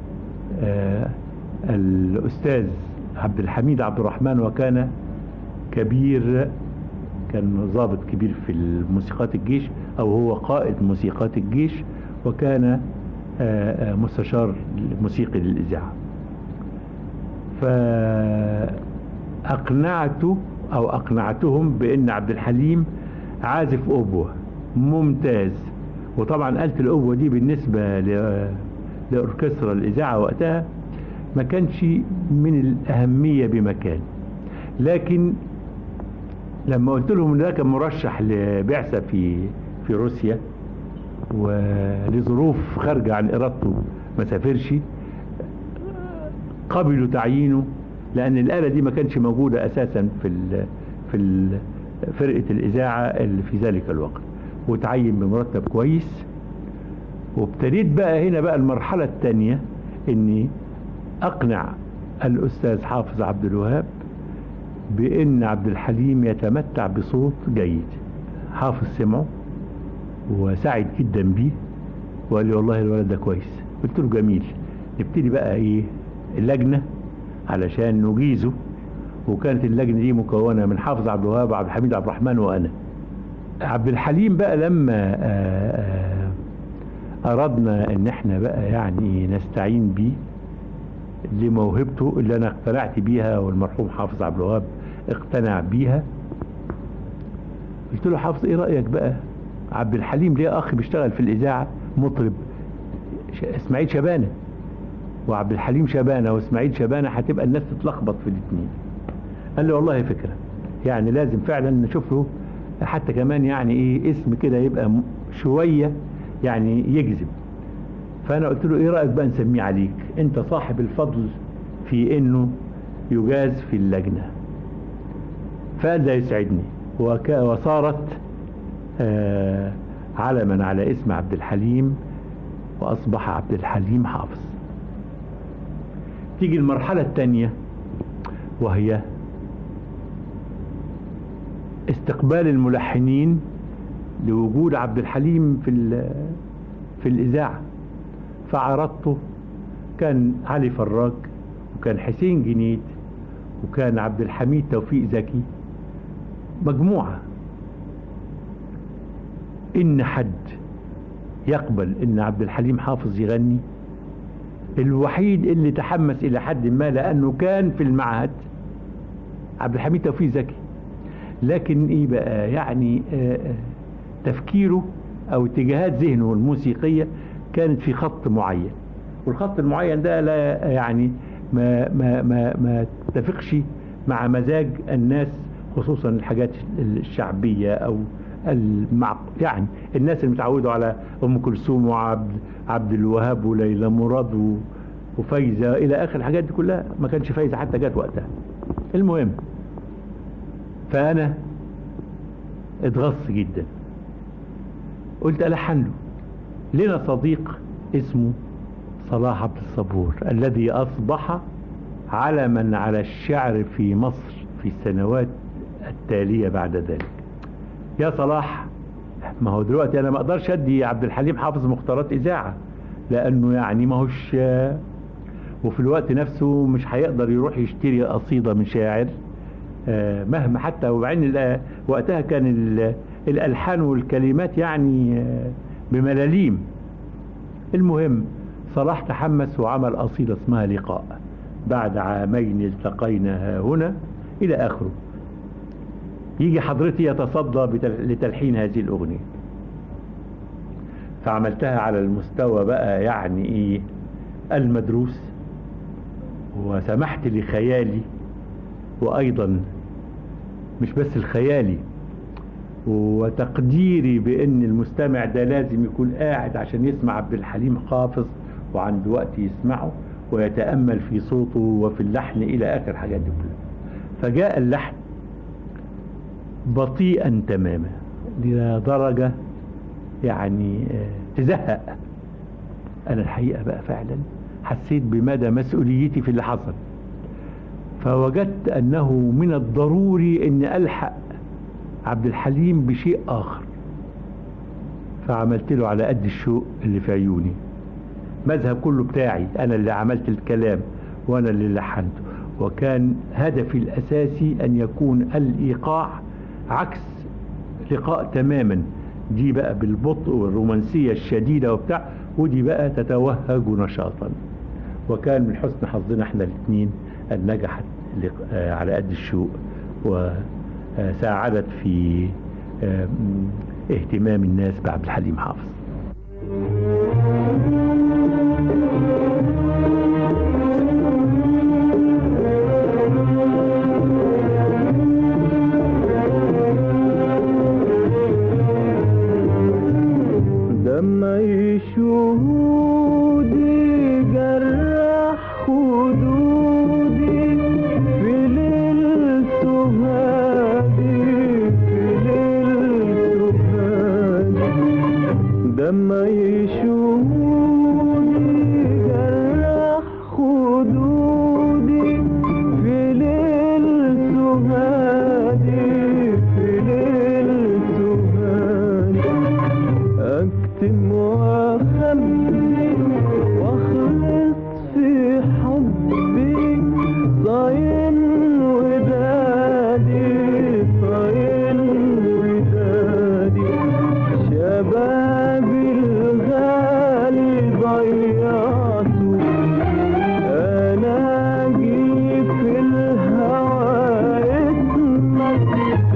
آه الأستاذ عبد الحميد عبد الرحمن، وكان كبير، كان ضابط كبير في موسيقات الجيش، أو هو قائد موسيقات الجيش، وكان آه مستشار موسيقي للإذاعة. فأقنعته أو أقنعتهم بأن عبد الحليم عازف أوبوة ممتاز. وطبعا آلة الأوبوة دي بالنسبة لأوركسترا الإذاعة وقتها ما كانش من الأهمية بمكان، لكن لما قلت لهم ان ده كان مرشح لبعثة في في روسيا ولظروف خارجة عن إرادته ما سافرش، قبلوا تعيينه، لأن الآلة دي ما كانش موجودة أساسا في ال في ال فرقة الإذاعة اللي في ذلك الوقت، وتعين بمرتب كويس. وابتديت بقى هنا بقى المرحلة الثانية، إني أقنع الأستاذ حافظ عبد الوهاب بأن عبد الحليم يتمتع بصوت جيد. حافظ سمعه وسعد جدا بيه وقال لي والله الولد ده كويس. قلت له جميل، نبتدي بقى ايه اللجنة علشان نجيزه. وكانت اللجنة دي مكونة من حافظ عبد الوهاب وعبد الحميد عبد الرحمن وأنا. عبد الحليم بقى لما أردنا ان احنا بقى يعني نستعين بيه لموهبته اللي انا اقتنعت بيها والمرحوم حافظ عبد الوهاب اقتنع بيها، قلت له حافظ ايه رأيك بقى؟ عبد الحليم ليه اخ بيشتغل في الاذاعة مطرب، اسماعيل شبانة، وعبد الحليم شبانة واسماعيل شبانة هتبقى الناس تتلخبط في الاثنين. قال لي والله فكرة، يعني لازم فعلا نشوف له حتى كمان يعني ايه اسم كده يبقى شوية يعني يجذب. فانا قلت له ايه رأيك بقى نسميه عليك، انت صاحب الفضل في انه يجاز في اللجنة. فقال ده يسعدني، وصارت آه علما على اسم عبد الحليم، واصبح عبد الحليم حافظ. تيجي المرحلة الثانية وهي استقبال الملحنين لوجود عبد الحليم في في الإذاعة. فعرضته، كان علي فراج، وكان حسين جنيد، وكان عبد الحميد توفيق زكي، مجموعة. إن حد يقبل إن عبد الحليم حافظ يغني؟ الوحيد اللي تحمس إلى حد ما لأنه كان في المعهد عبد الحميد توفيق زكي، لكن إيه بقى يعني آآ آآ تفكيره أو اتجاهات ذهنه الموسيقية كانت في خط معين، والخط المعين ده لا يعني ما ما ما ما تتفقش مع مزاج الناس، خصوصا الحاجات الشعبية أو المع يعني الناس اللي متعودوا على أم كلثوم وعبد عبد الوهاب وليلى مراد وفايزة إلى آخر الحاجات دي كلها. ما كانش فايزة حتى جات وقتها. المهم، فأنا اتغص جدا، قلت ألحن له. لنا صديق اسمه صلاح عبد الصبور الذي أصبح علما على الشعر في مصر في السنوات التالية بعد ذلك. يا صلاح، ما هو دلوقتي أنا ما أقدرش أدي عبد الحليم حافظ مختارات إذاعة، لأنه يعني ما هوش، وفي الوقت نفسه مش هيقدر يروح يشتري قصيدة من شاعر مهما حتى، وبعدين وقتها كان الألحان والكلمات يعني بملاليم. المهم، صلاح تحمس وعمل قصيدة اسمها لقاء، بعد عامين التقينا هنا إلى آخره. يجي حضرتي يتصدى لتلحين هذه الأغنية، فعملتها على المستوى بقى يعني إيه المدروس، وسمحت لخيالي، وأيضا مش بس الخيالي وتقديري بأن المستمع ده لازم يكون قاعد عشان يسمع عبد الحليم حافظ وعنده وقت يسمعه ويتأمل في صوته وفي اللحن إلى آخر الحاجات دي كلها. فجاء اللحن بطيئا تماما لدرجة يعني تزهق. أنا الحقيقة بقى فعلا حسيت بمدى مسؤوليتي في اللي حصل، فوجدت أنه من الضروري أن ألحق عبد الحليم بشيء آخر. فعملت له على قد الشوق اللي في عيوني، مذهب كله بتاعي، أنا اللي عملت الكلام وأنا اللي لحنته، وكان هدفي الأساسي أن يكون الإيقاع عكس لقاء تماما، دي بقى بالبطء والرومانسية الشديدة وبتاع، ودي بقى تتوهج نشاطا. وكان من حسن حظنا احنا الاثنين أن نجحت على قد الشوق وساعدت في اهتمام الناس بعبد الحليم حافظ. دمعي شهودي جرح خدودي في ليل سهادي في ليل سهادي دمعي شهودي جرح خدودي في ليل سهادي في ليل سهادي أكتم وأخبي وأخلص في حبي صاين ودادي صاين ودادي شبابي الغالي ضيعته أنا أجي في الهوى اسمك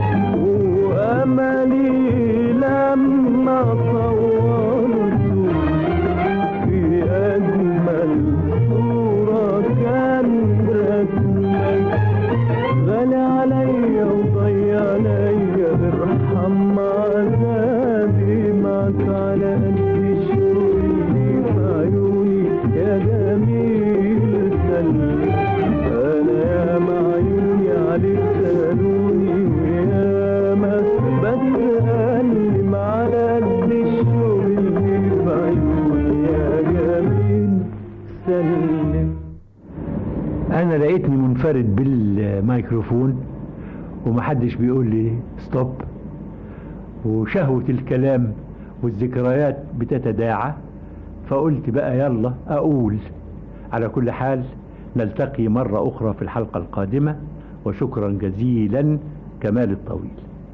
وأملي لما صورته في أجمل صورة كان رسمك غالي عليا وضيع عليا ارحم عذابي معك على قلبي شوقي في عيوني يا جميل سلم أنا يا معيوني عليك سألوني ويا ما بتألم على قد الشوق اللي في عيوني يا جميل سلم. أنا لقيتني منفرد بالميكروفون ومحدش بيقول لي ستوب، وشهوة الكلام والذكريات بتتداعى، فقلت بقى يلا أقول. على كل حال نلتقي مرة أخرى في الحلقة القادمة، وشكرا جزيلا كمال الطويل.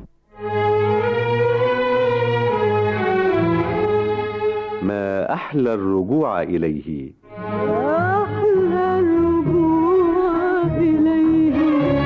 ما أحلى الرجوع إليه. أحلى الرجوع إليه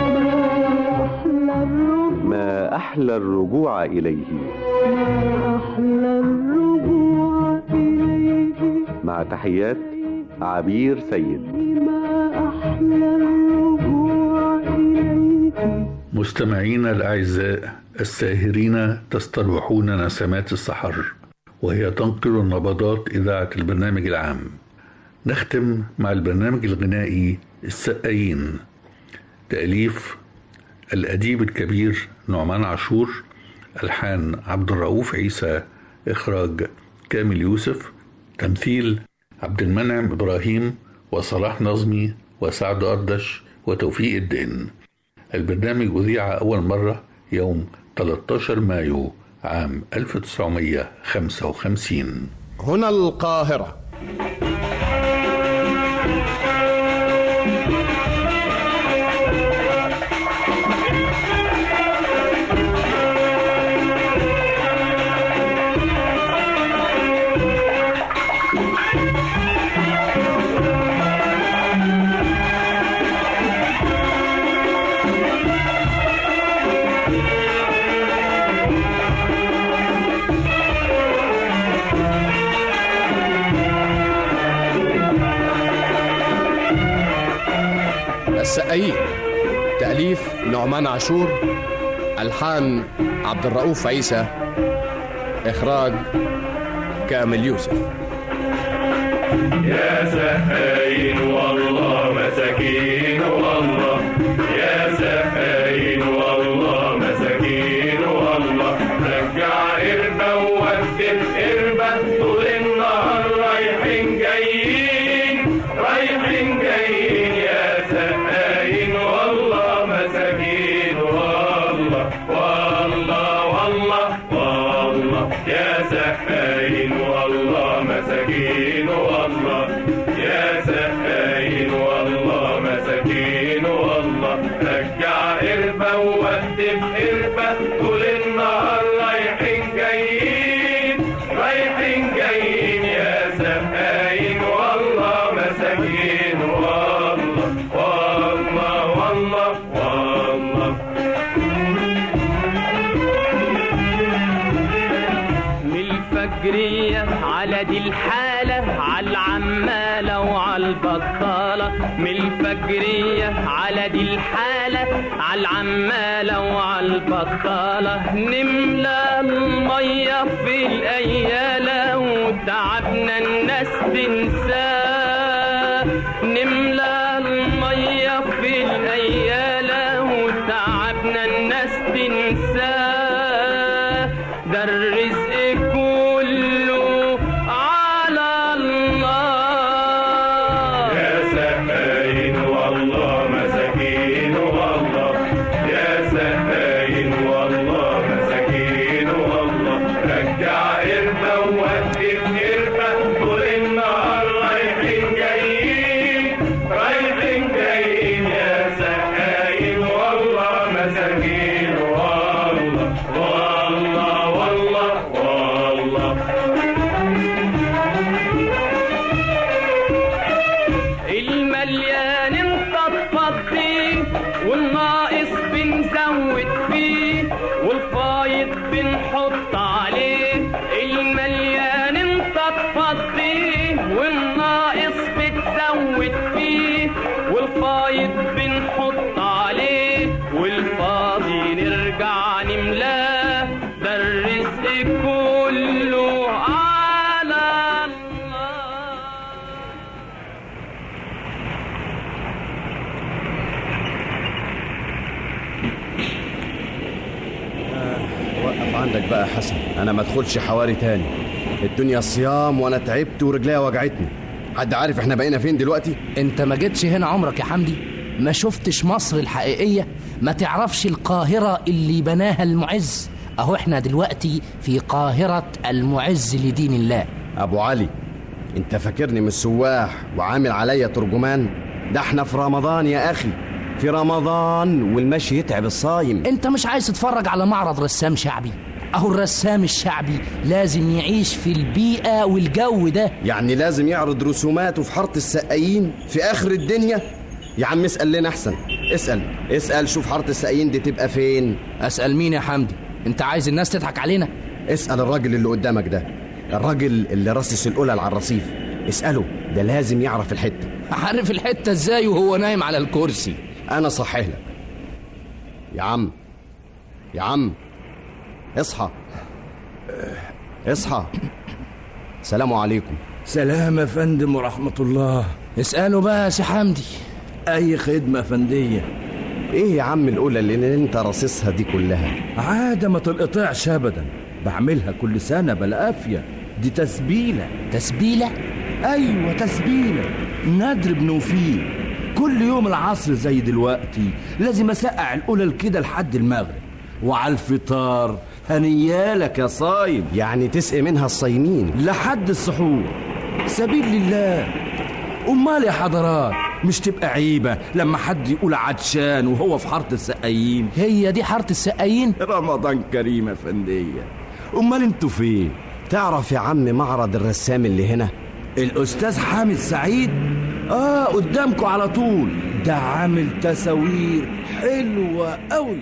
أحلى الرجوع ما أحلى الرجوع إليه أحلى الرجوع إليه. مع تحيات عبير سيد. ما أحلى الرجوع إليه. مستمعينا الأعزاء الساهرين، تستروحون نسمات السحر وهي تنقل نبضات إذاعة البرنامج العام. نختم مع البرنامج الغنائي السقايين، تأليف الأديب الكبير نعمان عاشور، ألحان عبد الرؤوف عيسى، إخراج كامل يوسف، تمثيل عبد المنعم إبراهيم وصلاح نظمي وسعد أردش وتوفيق الدين. البرنامج أذيع أول مرة يوم ثلاثة عشر مايو عام ألف وتسعمائة وخمسة وخمسين. هنا القاهرة. السقايين، تأليف نعمان عاشور، ألحان عبد الرؤوف عيسى، إخراج كامل يوسف. يا سقايين والله مساكين والله، يا سقايين والله مساكين والله، رجع قربة وودت قربة طول النهار رايحين جايين رايحين جايين، يا سقايين والله مساكين والله والله والله والله، يا سقايين والله مساكين والله. الفجرية على دي الحالة على العمالة وعلى البطالة، من الفجرية على دي الحالة على العمالة وعلى البطالة، نملى المية في الأيالة وتعبنا الناس تنساه، نملى المية في الأيالة وتعبنا الناس تنساه، ده الرزق كله على الله. يا سقايين والله مساكين والله، يا سقايين والله مساكين والله، رجع قربة ووقف قربة طول النهار رايحين جايين رايحين جايين، يا سقايين والله مساكين والله والله والله والله. المليان انت تفضيه والناقص بنزود فيه والفايض بنحط عليه، المليان انت تفضيه والناقص بتزود فيه والفايض بنحط عليه والفاضي نرجع نملاه، ده الرزق كله على وقف عندك بقى يا حسن، انا ما ادخلش حواري تاني. الدنيا صيام وانا تعبت ورجليا وجعتني. حد عارف احنا بقينا فين دلوقتي؟ انت ما جيتش هنا عمرك يا حمدي؟ ما شفتش مصر الحقيقية؟ ما تعرفش القاهرة اللي بناها المعز؟ اهو احنا دلوقتي في قاهرة المعز لدين الله. ابو علي، انت فاكرني من السواح وعامل عليا ترجمان؟ ده احنا في رمضان يا اخي، في رمضان والمشي يتعب الصايم. انت مش عايز تتفرج على معرض رسام شعبي؟ اهو الرسام الشعبي لازم يعيش في البيئة والجو ده. يعني لازم يعرض رسوماته في حارة السقايين في اخر الدنيا؟ يا عم اسأل لنا احسن، اسأل اسأل شوف حارة السقايين دي تبقى فين. اسأل مين يا حمدي؟ انت عايز الناس تضحك علينا؟ اسأل الراجل اللي قدامك ده، الراجل اللي رصص القلل على الرصيف، اسأله، ده لازم يعرف الحتة. عارف الحتة ازاي وهو نايم على الكرسي؟ انا صحيح لك يا عم، يا عم اصحى اصحى. سلام عليكم. سلام يا فندم ورحمة الله. اسأله بقى يا سي حمدي. أي خدمة فندية. إيه يا عم الأولى اللي أنت راصصها دي كلها؟ عادة ما تنقطعش أبدا، بعملها كل سنة بالعافية. دي تسبيلة. تسبيلة؟ أيوة تسبيلة، ندر بنوفيه كل يوم العصر زي دلوقتي لازم أسقع القلل كده لحد المغرب، وعلى الفطار هنيالك يا صايم. يعني تسقي منها الصايمين لحد السحور سبيل لله. أمال يا حضرات مش تبقى عيبة لما حد يقول عطشان وهو في حارة السقايين؟ هي دي حارة السقايين؟ رمضان كريم يا فندية. أمال انتوا فين؟ تعرف يا عم معرض الرسام اللي هنا؟ الأستاذ حامد سعيد؟ آه قدامكوا على طول، ده عامل تصاوير حلوة قوي.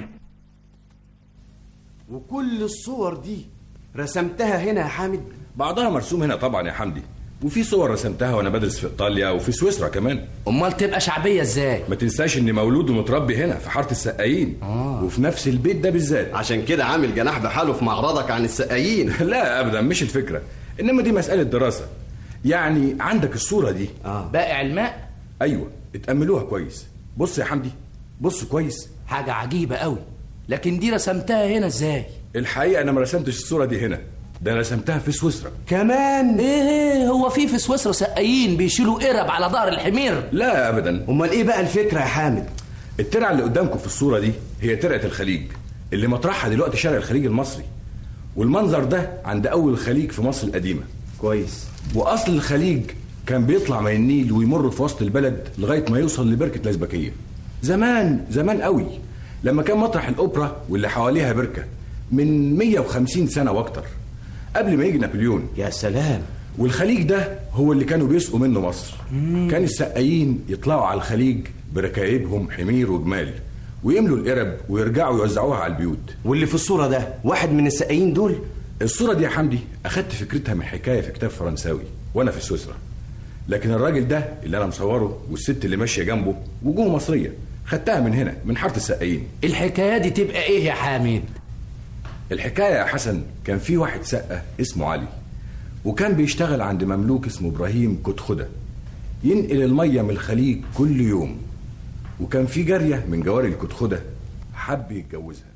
وكل الصور دي رسمتها هنا يا حامد؟ بعضها مرسوم هنا طبعا يا حمدي، وفي صور رسمتها وانا بدرس في ايطاليا وفي سويسرا كمان. امال تبقى شعبيه ازاي؟ ما تنساش اني مولود ومتربي هنا في حاره السقايين. آه. وفي نفس البيت ده بالذات. عشان كده عامل جناح بحاله في معرضك عن السقايين. لا ابدا، مش الفكره، انما دي مساله دراسه. يعني عندك الصوره دي اه بائع الماء. ايوه، اتاملوها كويس. بص يا حمدي، بص كويس. حاجه عجيبه قوي، لكن دي رسمتها هنا ازاي؟ الحقيقه انا ما رسمتش الصوره دي هنا، ده انا رسمتها في سويسرا كمان. ايه هو في في سويسرا سقايين بيشيلوا قرب على ظهر الحمير؟ لا ابدا. امال ايه بقى الفكره يا حامد؟ الترعه اللي قدامكم في الصوره دي هي ترعه الخليج اللي مطرحها دلوقتي شارع الخليج المصري، والمنظر ده عند اول خليج في مصر القديمه. كويس. واصل الخليج كان بيطلع من النيل ويمر في وسط البلد لغايه ما يوصل لبركه الازبكيه. زمان زمان قوي، لما كان مطرح الاوبرا واللي حواليها بركه، من مية وخمسين سنه واكتر، قبل ما يجي نابليون. يا سلام. والخليج ده هو اللي كانوا بيسقوا منه مصر. مم. كان السقايين يطلعوا على الخليج بركايبهم حمير وجمال، ويملوا القرب ويرجعوا يوزعوها على البيوت. واللي في الصوره ده واحد من السقايين دول؟ الصورة دي يا حمدي أخدت فكرتها من حكاية في كتاب فرنساوي وأنا في سويسرا، لكن الراجل ده اللي أنا مصوره والست اللي ماشية جنبه وجوه مصرية، خدتها من هنا من حارة السقايين. الحكاية دي تبقى إيه يا حامد؟ الحكاية يا حسن كان في واحد سقة اسمه علي، وكان بيشتغل عند مملوك اسمه إبراهيم كتخدة ينقل المية من الخليج كل يوم، وكان في جارية من جواري الكتخدة حب يتجوزها.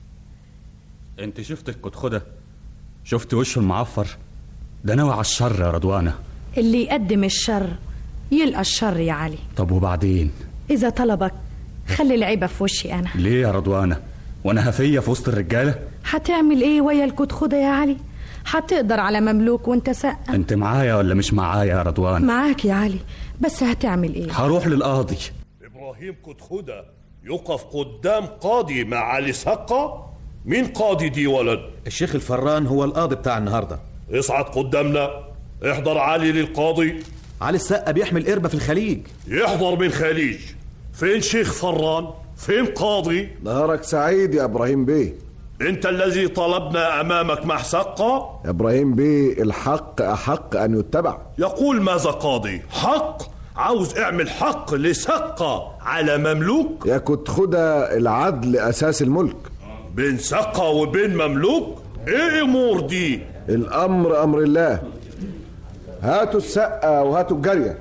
انت شفت الكتخدة؟ شفت وشه المعفر ده؟ ناوي على الشر يا رضوانة. اللي يقدم الشر يلقى الشر يا علي. طب وبعدين؟ إذا طلبك خلي العيبة في وشي أنا. ليه يا رضوانة؟ وأنا هفية في وسط الرجالة؟ هتعمل إيه ويا الكتخدة يا علي؟ هتقدر على مملوك وانت سقة؟ انت معايا ولا مش معايا يا رضوان؟ معاك يا علي، بس هتعمل ايه؟ هروح للقاضي. ابراهيم كتخدة يقف قدام قاضي مع علي سقة؟ مين قاضي دي ولد؟ الشيخ الفران هو القاضي بتاع النهارده. اصعد قدامنا، احضر علي للقاضي. علي السقة بيحمل قربة في الخليج. يحضر من خليج. فين شيخ فران؟ فين قاضي؟ نهارك سعيد يا ابراهيم بيه. انت الذي طلبنا امامك مع سقة؟ يا ابراهيم بيه، الحق احق ان يتبع. يقول ماذا قاضي؟ حق؟ عاوز اعمل حق لسقة على مملوك؟ يا كتخدة العدل اساس الملك. بين سقة وبين مملوك؟ ايه امور دي؟ الامر امر الله. هاتوا السقة وهاتوا الجارية،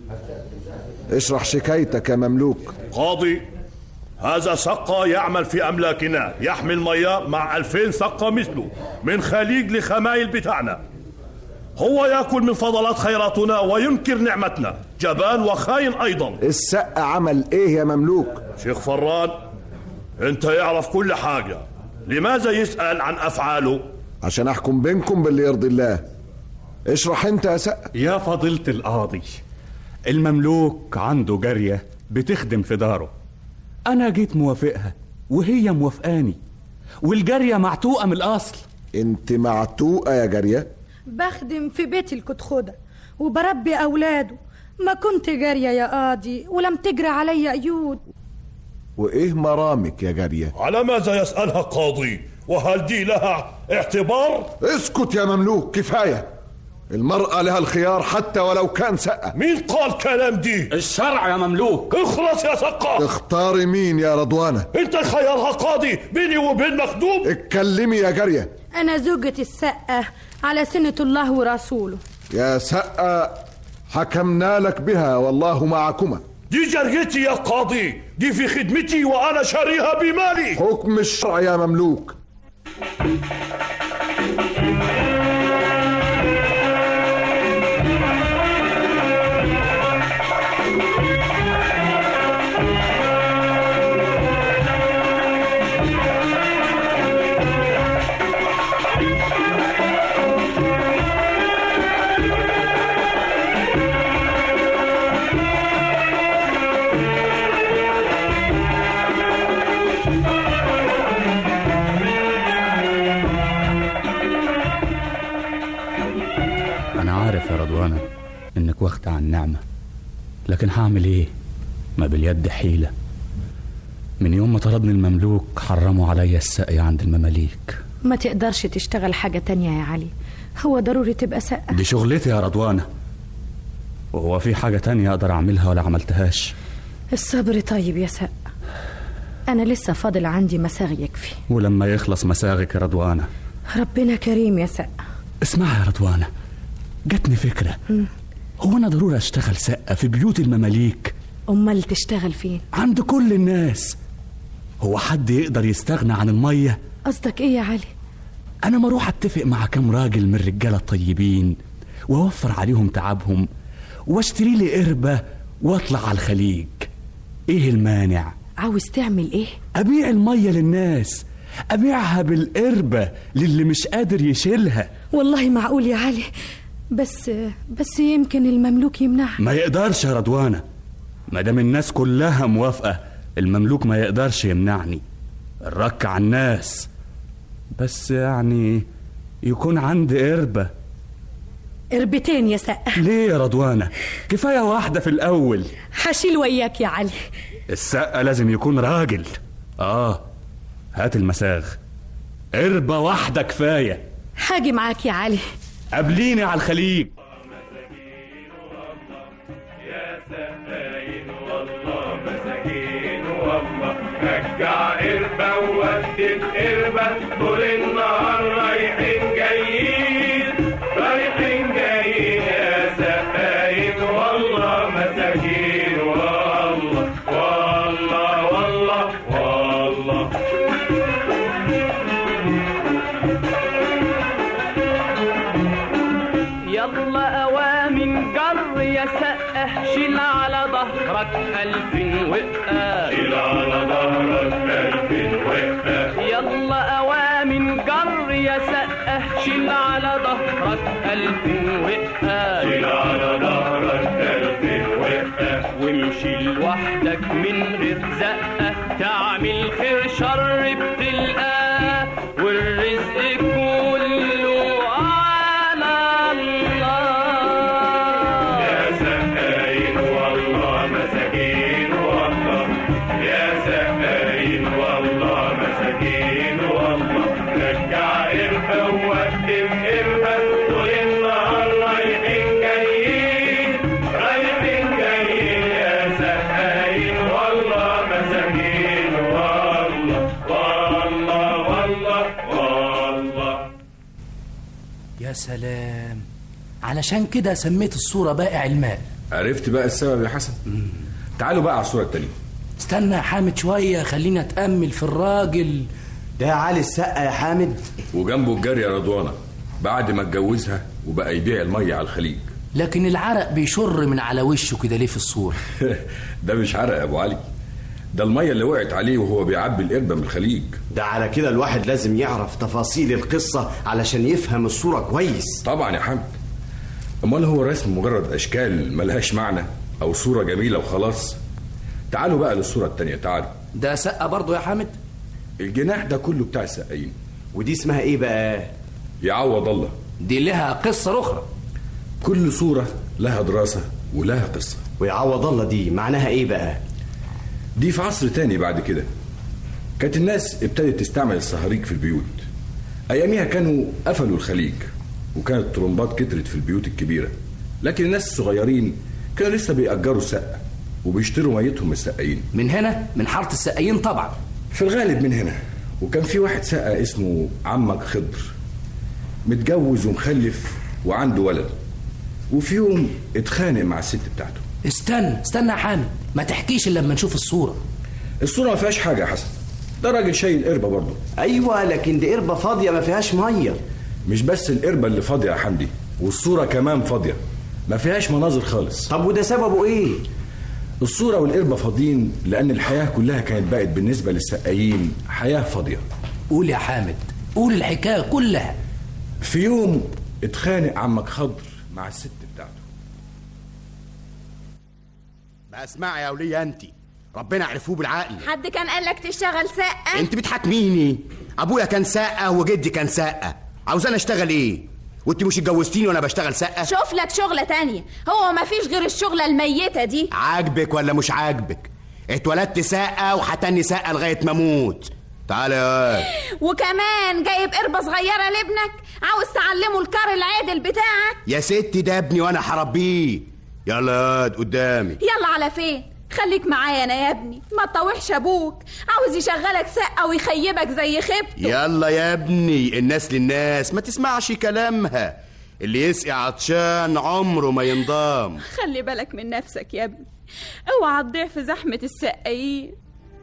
اشرح شكايتك يا مملوك. قاضي، هذا سقة يعمل في أملاكنا، يحمل مياه مع ألفين سقة مثله من خليج لخمايل بتاعنا. هو يأكل من فضلات خيراتنا وينكر نعمتنا، جبان وخاين أيضا. السقة عمل إيه يا مملوك؟ شيخ فران، أنت يعرف كل حاجة، لماذا يسأل عن أفعاله؟ عشان أحكم بينكم باللي يرضي الله. اشرح أنت يا سقة. يا فضيلة القاضي، المملوك عنده جارية بتخدم في داره، أنا جيت موافقها وهي موافقاني، والجارية معتوقة من الأصل. أنت معتوقة يا جارية؟ بخدم في بيت الكتخدة وبربي أولاده، ما كنت جارية يا قاضي ولم تجري علي قيود. وإيه مرامك يا جارية؟ على ماذا يسألها قاضي؟ وهل دي لها اعتبار؟ اسكت يا مملوك، كفاية. المرأة لها الخيار حتى ولو كان سقة. مين قال كلام دي؟ الشرع يا مملوك. اخلص يا سقة. اختاري مين يا رضوانة؟ انت خيارها قاضي بيني وبين مخدوم. اتكلمي يا جارية. أنا زوجة السقة على سنة الله ورسوله. يا سقة حكمنا لك بها والله معكما. دي جريتي يا قاضي، دي في خدمتي وأنا شاريها بمالي. حكم الشرع يا مملوك. عارف يا رضوانة انك واخدة عن نعمة، لكن هعمل ايه؟ ما باليد حيلة. من يوم ما طردني المملوك حرموا عليا السقي عند المماليك. ما تقدرش تشتغل حاجة تانية يا علي، هو ضروري تبقى سقة. دي شغلتي يا رضوانة، وهو في حاجة تانية اقدر اعملها ولا عملتهاش؟ الصبر طيب يا سقة، انا لسه فاضل عندي مساغ يكفي. ولما يخلص مساغك يا رضوانة؟ ربنا كريم يا سقة. اسمعي يا رضوانة، جاتني فكرة. م. هو أنا ضروري أشتغل سقة في بيوت المماليك؟ أمال تشتغل فين؟ عند كل الناس. هو حد يقدر يستغنى عن المية؟ قصدك إيه يا علي؟ أنا ما أروح أتفق مع كام راجل من الرجالة الطيبين وأوفر عليهم تعبهم واشتري لي قربة وأطلع على الخليج. إيه المانع؟ عاوز تعمل إيه؟ أبيع المية للناس، أبيعها بالقربة للي مش قادر يشيلها. والله معقول يا علي، بس بس يمكن المملوك يمنعها. ما يقدرش يا رضوانة، ما دام الناس كلها موافقة المملوك ما يقدرش يمنعني. الرك على الناس، بس يعني يكون عندي قربة. قربتين يا سقة. ليه يا رضوانة؟ كفاية واحدة في الأول. هشيل وياك يا علي. السقة لازم يكون راجل. آه هات المساغ، قربة واحدة كفاية. هاجي معاك يا علي. قابليني على الخليج. رجع قربة وودت قربة طول النهار رايحين جايين رايحين جايين يا سقايين والله مساكين والله والله والله والله. يلا أوامن جر يا سقه شيل على ظهرك ألف وقة شيل على ظهرك ألف وقة. يلا أوامن جر يا سقه شيل على ظهرك ألف وقة شيل على ظهرك ألف وقة. وامشي لوحدك من غير زقة تعمل خير شر بتلقاه والرزق كله على الله. يا سقايين والله مساكين والله يا سقايين والله مساكين والله. رجع قربة وودم قربة طول النهار رايحين جايين رايحين جايين يا سقايين والله مساكين والله والله والله والله. يا سلام، علشان كده سميت الصورة بائع المال. عرفت بقى السبب يا حسن؟ مم. تعالوا بقى على الصورة التانية. استنى يا حامد شوية، خلينا اتأمل في الراجل ده. علي السقا يا حامد، وجنبه الجارية رضوانة بعد ما اتجوزها وبقى يبيع المية على الخليج. لكن العرق بيشر من على وشه كده ليه في الصورة؟ ده مش عرق يا ابو علي، ده المية اللي وقعت عليه وهو بيعبي القربة من الخليج. ده على كده الواحد لازم يعرف تفاصيل القصة علشان يفهم الصورة كويس. طبعا يا حامد، امال هو الرسم مجرد اشكال ملهاش معنى او صورة جميلة وخلاص؟ تعالوا بقى للصورة التانية. تعالوا. ده سقا برضو يا حامد؟ الجناح ده كله بتاع السقايين. ودي اسمها ايه بقى؟ يعوض الله. دي لها قصة اخرى. كل صورة لها دراسة ولها قصة. ويعوض الله دي معناها ايه بقى؟ دي في عصر تاني بعد كده كانت الناس ابتدت تستعمل الصهاريج في البيوت. اياميها كانوا قفلوا الخليج وكانت الطرمبات كترت في البيوت الكبيرة، لكن الناس الصغيرين كانوا لسه بيأجروا السقة وبيشتروا ميتهم من السقايين. من هنا من حارة السقايين طبعا. في الغالب من هنا. وكان في واحد سقا اسمه عمك خضر متجوز ومخلف وعنده ولد، وفي يوم اتخانق مع الست بتاعته. استنى استنى يا حامد، ما تحكيش الا لما نشوف الصورة. الصورة ما فيهاش حاجة يا حسن، ده راجل شايل قربة برضه. ايوه لكن دي قربة فاضية ما فيهاش مية. مش بس القربة اللي فاضية يا حمدي، والصورة كمان فاضية ما فيهاش مناظر خالص. طب وده سببه ايه؟ الصورة والقربة فاضيين لأن الحياة كلها كانت بقت بالنسبة للسقايين حياة فاضية. قول يا حامد، قول الحكاية كلها. في يوم اتخانق عمك خضر مع الست بتاعته. بقى اسمعي يا ولية انت، ربنا عرفوه بالعقل. حد كان قالك تشتغل سقة؟ انت بتحاكميني؟ ابويا كان سقة وجدي كان سقة، عاوزاني اشتغل ايه؟ وانت مش اتجوزتيني وانا بشتغل سقة؟ شوف لك شغلة تانية، هو ما فيش غير الشغلة الميتة دي. عاجبك ولا مش عاجبك؟ اتولدت سقة وحتني سقة لغاية ما اموت. تعالى يا واد. وكمان جايب قربة صغيرة لابنك، عاوز تعلمه الكار العادل بتاعك؟ يا ستي ده ابني وانا هربيه. يلا يا واد قدامي. يلا على فين؟ خليك معايا انا يا ابني، ما تطوحش ابوك، عاوز يشغلك سقة ويخيبك زي خيبته. يلا يا ابني، الناس للناس، ما تسمعش كلامها، اللي يسقي عطشان عمره ما ينضام. خلي بالك من نفسك يا ابني، اوعى تضيع في زحمة السقايين.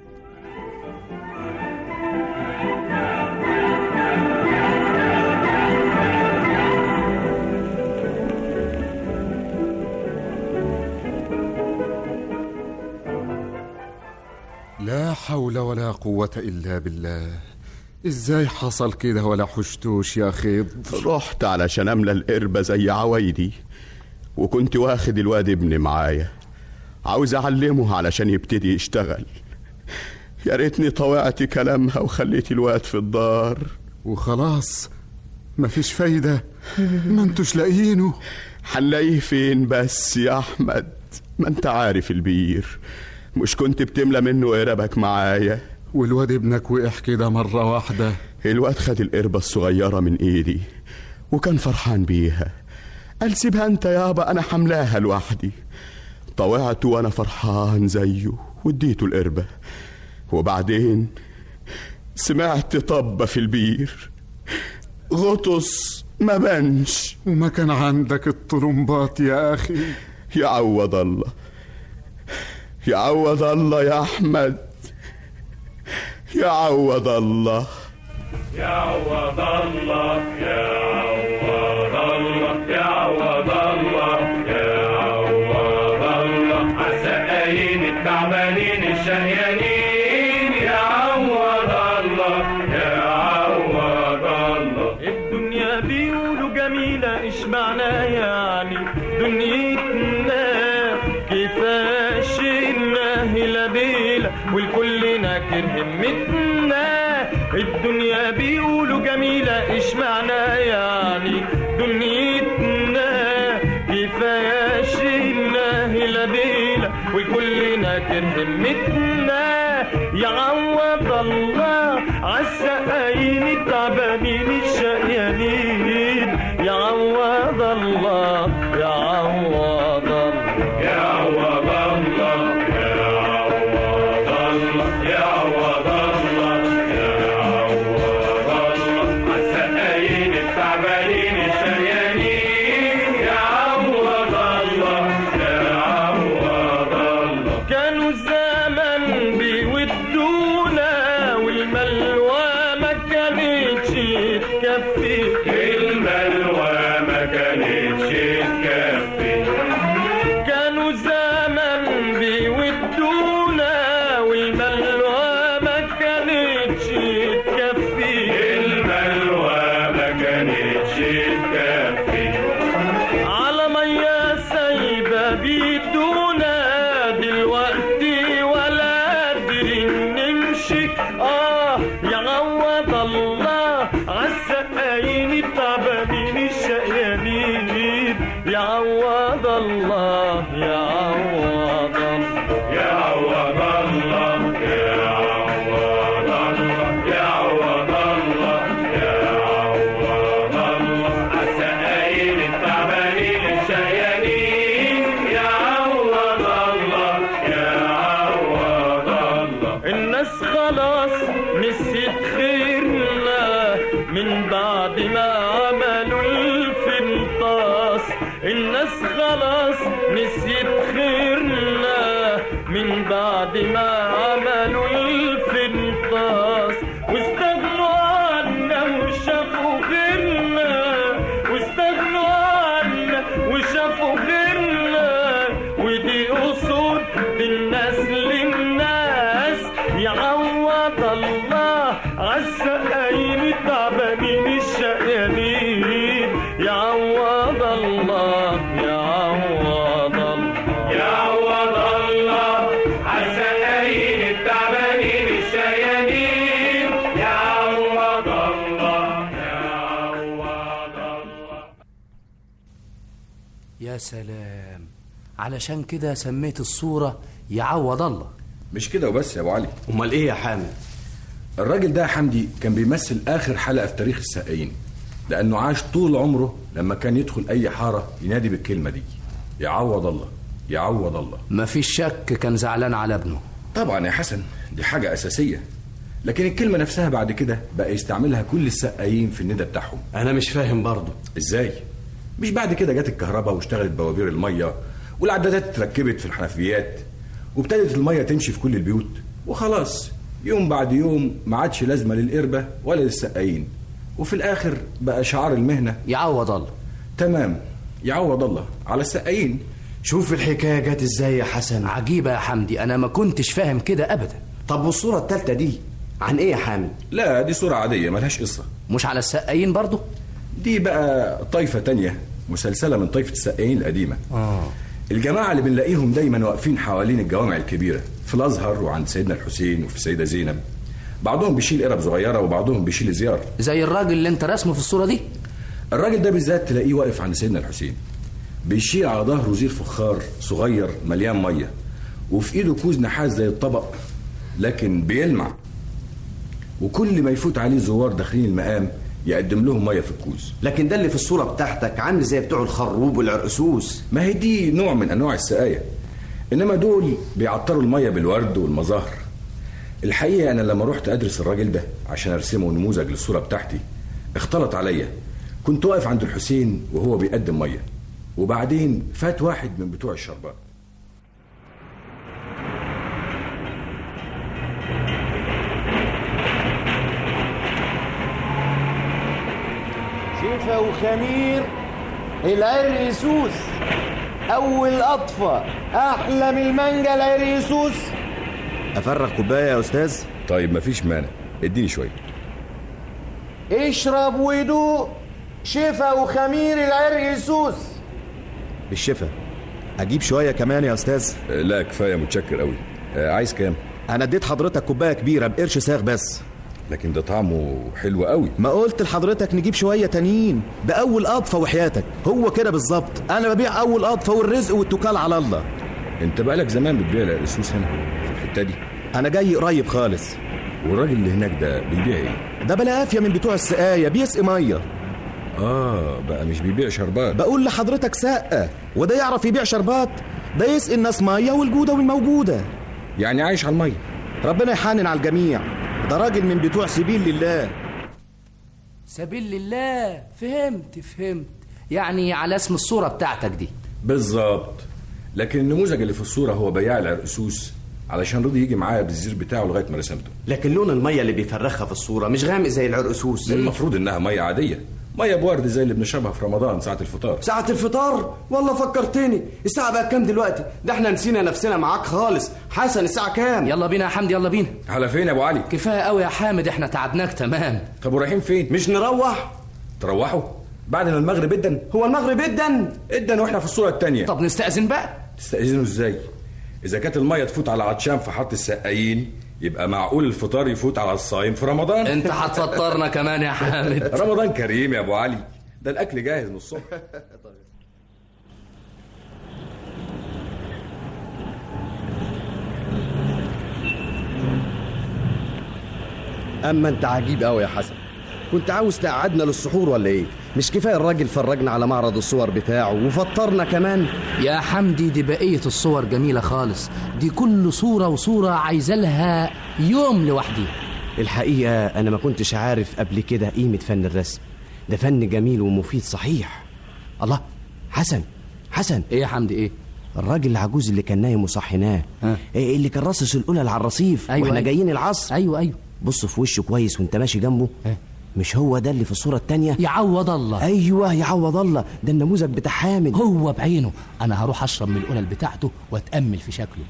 لا حول ولا قوة إلا بالله. إزاي حصل كده ولا حشتوش يا خضر؟ رحت علشان أملى القربة زي عوايدي، وكنت واخد الواد ابني معايا عاوز أعلمه علشان يبتدي يشتغل. يا ريتني طوعت كلامها وخليت الواد في الدار. وخلاص مفيش فايدة؟ ما انتوش لاقيينه. هنلاقيه فين بس يا أحمد؟ ما انت عارف البير، مش كنت بتملى منه قربك معايا والواد ابنك وقع كده مرة واحدة؟ الواد خد القربة الصغيرة من ايدي وكان فرحان بيها، قال سيبها انت يابا انا حملاها لوحدي. طوعت وانا فرحان زيه واديته القربة، وبعدين سمعت طبة في البير، غطس ما بنش. وما كان عندك الطرمبات يا اخي؟ يعوض الله يعوض الله يا احمد، يعوض الله يعوض الله يعوض الله يعوض الله يعوض الله عالسقايين التعبانين الشقيانين. يعوض الله يعوض الله. الدنيا بيقولوا جميلة اشمعنى يعني دنيتنا كيفاش الناهلة بيلة والكلنا كره همتنا. الدنيا بيقولوا جميلة اشمعنى يعني دنيتنا كيفاش الناهلة بيلة والكلنا كره همتنا. يعوض الله عالسقايين التعبانين الشقيانين. يعوض الله يعوض الله يعوض الله يعوض الله يعوض الله يعوض الله عالسقايين التعبانين الشقيانين. يعوض الله يعوض الله. كانوا الزمن بيودونا والملوى ما كانتش تكفي. الملوى ما كانتش تكفي. كانوا زمان بيودونا والملوى ما كانتش تكفي. الملوى ما كانتش تكفي. على مية سايبة بيدونا دلوقتي ولا قادرين نمشي. اه يعوض الله عالسقايين التعبانين الشقيانين. يعوض الله يعوض الله يعوض الله يعوض الله يعوض الله يعوض الله عالسقايين التعبانين الشقيانين. يعوض الله يعوض الله. الناس خلاص نسيت خيرنا من بعد ما عملوا الفنطاس. الناس خلاص نسيت خيرنا من بعد ما عملوا الفنطاس. واستغنوا عنا وشافوا غيرنا واستغنوا عنا وشافوا غيرنا. ودي أصول الناس للناس. يعوض الله عالسقايين التعبانين الشقيانين. يعوض الله يعوض الله يعوض الله عالسقايين التعبانين الشقيانين. يعوض الله يعوض الله. يا سلام، علشان كده سميت الصورة يعوض الله. مش كده وبس يا ابو علي. امال ايه يا حامد؟ الراجل ده يا حمدي كان بيمثل اخر حلقه في تاريخ السقايين، لانه عاش طول عمره لما كان يدخل اي حاره ينادي بالكلمه دي يعوض الله يعوض الله. مفيش شك كان زعلان على ابنه. طبعا يا حسن، دي حاجه اساسيه، لكن الكلمه نفسها بعد كده بقى يستعملها كل السقايين في الندى بتاعهم. انا مش فاهم برضه ازاي. مش بعد كده جت الكهرباء واشتغلت بوابير الميه والعدادات اتركبت في الحنفيات وابتدت الميه تمشي في كل البيوت وخلاص، يوم بعد يوم ما عادش لازمه للقربه ولا للسقايين، وفي الاخر بقى شعار المهنه يعوض الله. تمام، يعوض الله على السقايين. شوف الحكايه جت ازاي يا حسن. عجيبه يا حمدي، انا ما كنتش فاهم كده ابدا. طب والصوره الثالثه دي عن ايه يا حامد؟ لا دي صوره عاديه ملهاش قصه. مش على السقايين برضو؟ دي بقى طائفه تانية مسلسله من طائفه السقايين القديمه. اه الجماعه اللي بنلاقيهم دايما واقفين حوالين الجوامع الكبيره في الازهر وعند سيدنا الحسين وفي السيده زينب. بعضهم بيشيل قرب صغيره وبعضهم بيشيل زيار. زي الراجل اللي انت رسمه في الصوره دي. الراجل ده بالذات تلاقيه واقف عند سيدنا الحسين بيشيل على ظهره زير فخار صغير مليان ميه، وفي ايده كوز نحاس زي الطبق لكن بيلمع. وكل ما يفوت عليه زوار داخلين المقام يقدم لهم ميه في الكوز. لكن ده اللي في الصورة بتاعتك عامل زي بتوع الخروب والعرقسوس. ما هي دي نوع من انواع السقايه، انما دول بيعطروا الميه بالورد والمظاهر. الحقيقه انا لما رحت ادرس الراجل ده عشان ارسمه نموذج للصوره بتاعتي اختلط عليا. كنت واقف عند الحسين وهو بيقدم ميه، وبعدين فات واحد من بتوع الشربات. شفا وخمير العرقسوس، اول قطفه احلى من المانجا العرقسوس. افرغ كوبايه يا استاذ؟ طيب مفيش مانع، اديني شويه. اشرب ودوق شفا وخمير العرقسوس. بالشفا. اجيب شويه كمان يا استاذ؟ لا كفايه، متشكر قوي. عايز كام؟ انا اديت حضرتك كوبايه كبيره بقرش ساغ بس. لكن ده طعمه حلو قوي. ما قلت لحضرتك نجيب شويه تانيين باول قطفه وحياتك. هو كده بالظبط، انا ببيع اول قطفه والرزق والتكال على الله. انت بقالك زمان بتبيع العرقسوس هنا في الحته دي؟ انا جاي قريب خالص. والراجل اللي هناك ده بيبيع ايه؟ ده بلا قافيه من بتوع السقايه، بيسقي ميه. اه بقى مش بيبيع شربات. بقول لحضرتك سقه، وده يعرف يبيع شربات؟ ده يسقي الناس ميه والجوده والموجوده. يعني عايش على الميه. ربنا يحنن على الجميع. ده راجل من بتوع سبيل لله. سبيل لله، فهمت فهمت، يعني على اسم الصورة بتاعتك دي. بالظبط. لكن النموذج اللي في الصورة هو بياع العرقسوس، علشان رضي يجي معايا بالزير بتاعه لغاية ما رسمته. لكن لون المية اللي بيفرخها في الصورة مش غامق زي العرقسوس. المفروض انها مية عادية، مية بورد زي اللي بنشربها في رمضان ساعة الفطار. ساعة الفطار؟ والله فكرتني. الساعة بقى كام دلوقتي؟ ده احنا نسينا نفسنا معاك خالص. حسن الساعة كام؟ يلا بينا يا حمدي، يلا بينا. على فين يا ابو علي؟ كفاية قوي يا حامد، احنا تعبناك تمام. طب ورايحين فين؟ مش نروح؟ تروحوا؟ بعد ما المغرب ادن؟ هو المغرب ادن؟ ادن واحنا في الصورة التانية. طب نستأذن بقى. تستأذنوا ازاي؟ إذا كانت المية تفوت على عطشان في حارة السقايين، يبقى معقول الفطار يفوت على الصايم في رمضان؟ انت هتفطرنا كمان يا حامد. رمضان كريم يا ابو علي، ده الاكل جاهز من الصبح. اما انت عجيب قوي يا حسن. كنت عاوز تقعدنا للسحور ولا ايه؟ مش كفايه الراجل فرجنا على معرض الصور بتاعه وفطرنا كمان؟ يا حمدي دي بقيه الصور جميله خالص، دي كل صوره وصوره عايزه لها يوم لوحديها. الحقيقه انا ما كنتش عارف قبل كده قيمه فن الرسم. ده فن جميل ومفيد صحيح. الله، حسن حسن. ايه يا حمدي؟ ايه الراجل العجوز اللي كان نايم وصحيناه، إيه اللي كان راصص القلل على الرصيف؟ أيوة واحنا أيوة. جايين العصر. ايوه ايوه. بص في وشه كويس وانت ماشي جنبه. أه؟ مش هو ده اللي في الصورة التانية؟ يعوض الله. ايوه يعوض الله، ده النموذج بتاع حامد. هو بعينه. انا هروح اشرب من القلل بتاعته واتأمل في شكله.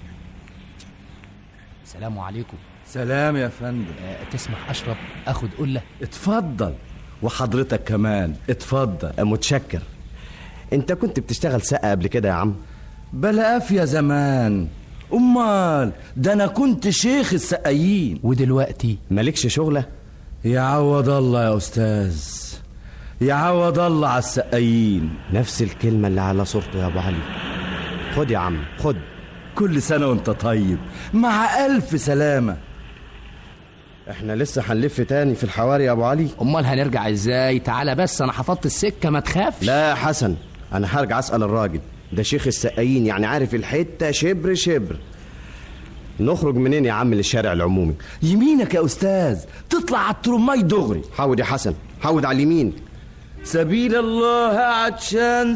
السلام عليكم. سلام يا فندم. أه تسمح اشرب اخد قلة؟ اتفضل. وحضرتك كمان اتفضل. متشكر. انت كنت بتشتغل سقة قبل كده يا عم؟ بلا قافية زمان. امال ده انا كنت شيخ السقايين. ودلوقتي مالكش شغلة؟ يعوض الله يا استاذ، يعوض الله على السقايين. نفس الكلمة اللي على صورته يا ابو علي. خد يا عم خد. كل سنة وانت طيب، مع الف سلامة. احنا لسه هنلف تاني في الحواري يا ابو علي؟ امال هنرجع ازاي؟ تعالى بس انا حفظت السكة ما تخافش. لا يا حسن، انا هرجع اسأل الراجل ده شيخ السقايين، يعني عارف الحتة شبر شبر. نخرج منين يا عم للشارع العمومي؟ يمينك يا استاذ، تطلع على الترماي دغري. حاود يا حسن، حاود على اليمين. سبيل الله عطشان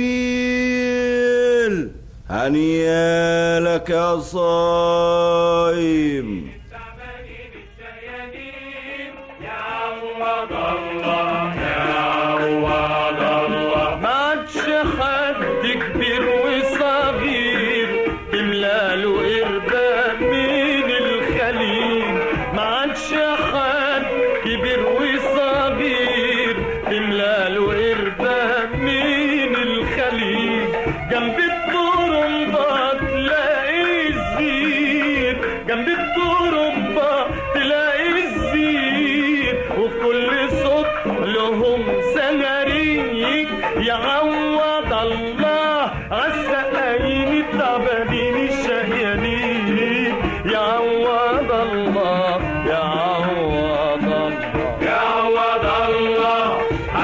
سبيل، هنيالك يا صايم. يعوض الله يعوض الله، ما عادش حد كبير وصغير تملاله قربة من الخليل. ما عادش حد كبير وصغير تملاله قربة من الخليل. جنب الطرمبة تلاقي الزير، جنب الطرمبة تلاقي الزير، وفي كل صوت لهم سناريك. يعوض الله عالسقايين التعبانين الشقيانين. يعوض الله يعوض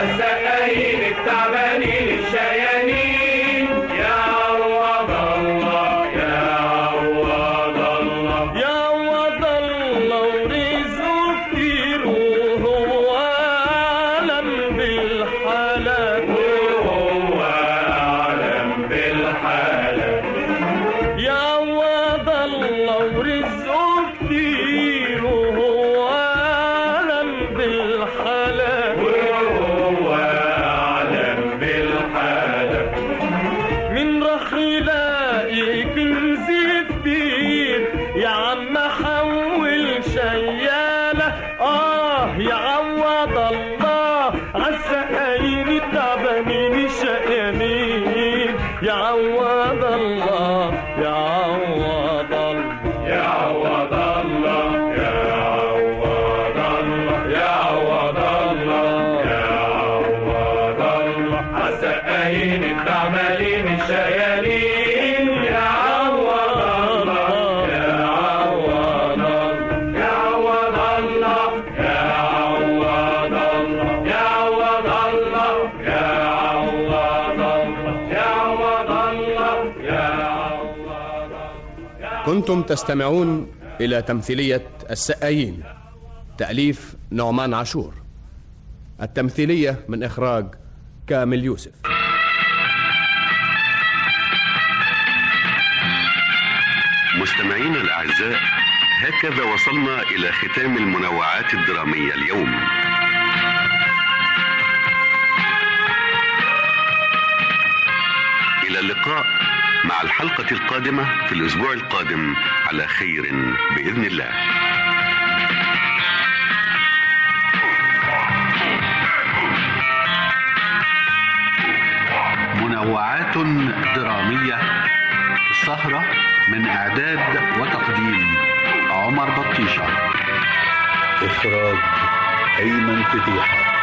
عالسقايين التعبانين الشقيانين يا عوض الله يا عوض الله يا عوض الله ورزقه كتير وهو أعلم بالحالات وهو أعلم بالحالات يا عوض الله ورزقه كتير وهو أعلم بالحالات وهو أعلم بالحالات من راح يلاقي كنز كبير يا عم حول شيالة آه يا عوض الله عالسقايين التعبانين الشقيانين يا عوض الله يا عوض الله يا عوض الله يا عوض الله يا عوض الله يا عوض الله عالسقايين التعبانين الشقيانين يا عوض الله يا عوض الله يا عوض الله يا عوض الله يا عوض الله يا عوض الله يا عوض الله يا كنتم تستمعون إلى تمثيلية السقايين، تأليف نعمان عاشور، التمثيلية من إخراج كامل يوسف. مستمعينا الأعزاء، هكذا وصلنا إلى ختام المنوعات الدرامية اليوم. إلى اللقاء مع الحلقة القادمة في الأسبوع القادم على خير بإذن الله. منوعات درامية، سهرة من إعداد وتقديم عمر بطيشة، إخراج أيمن فتيحة.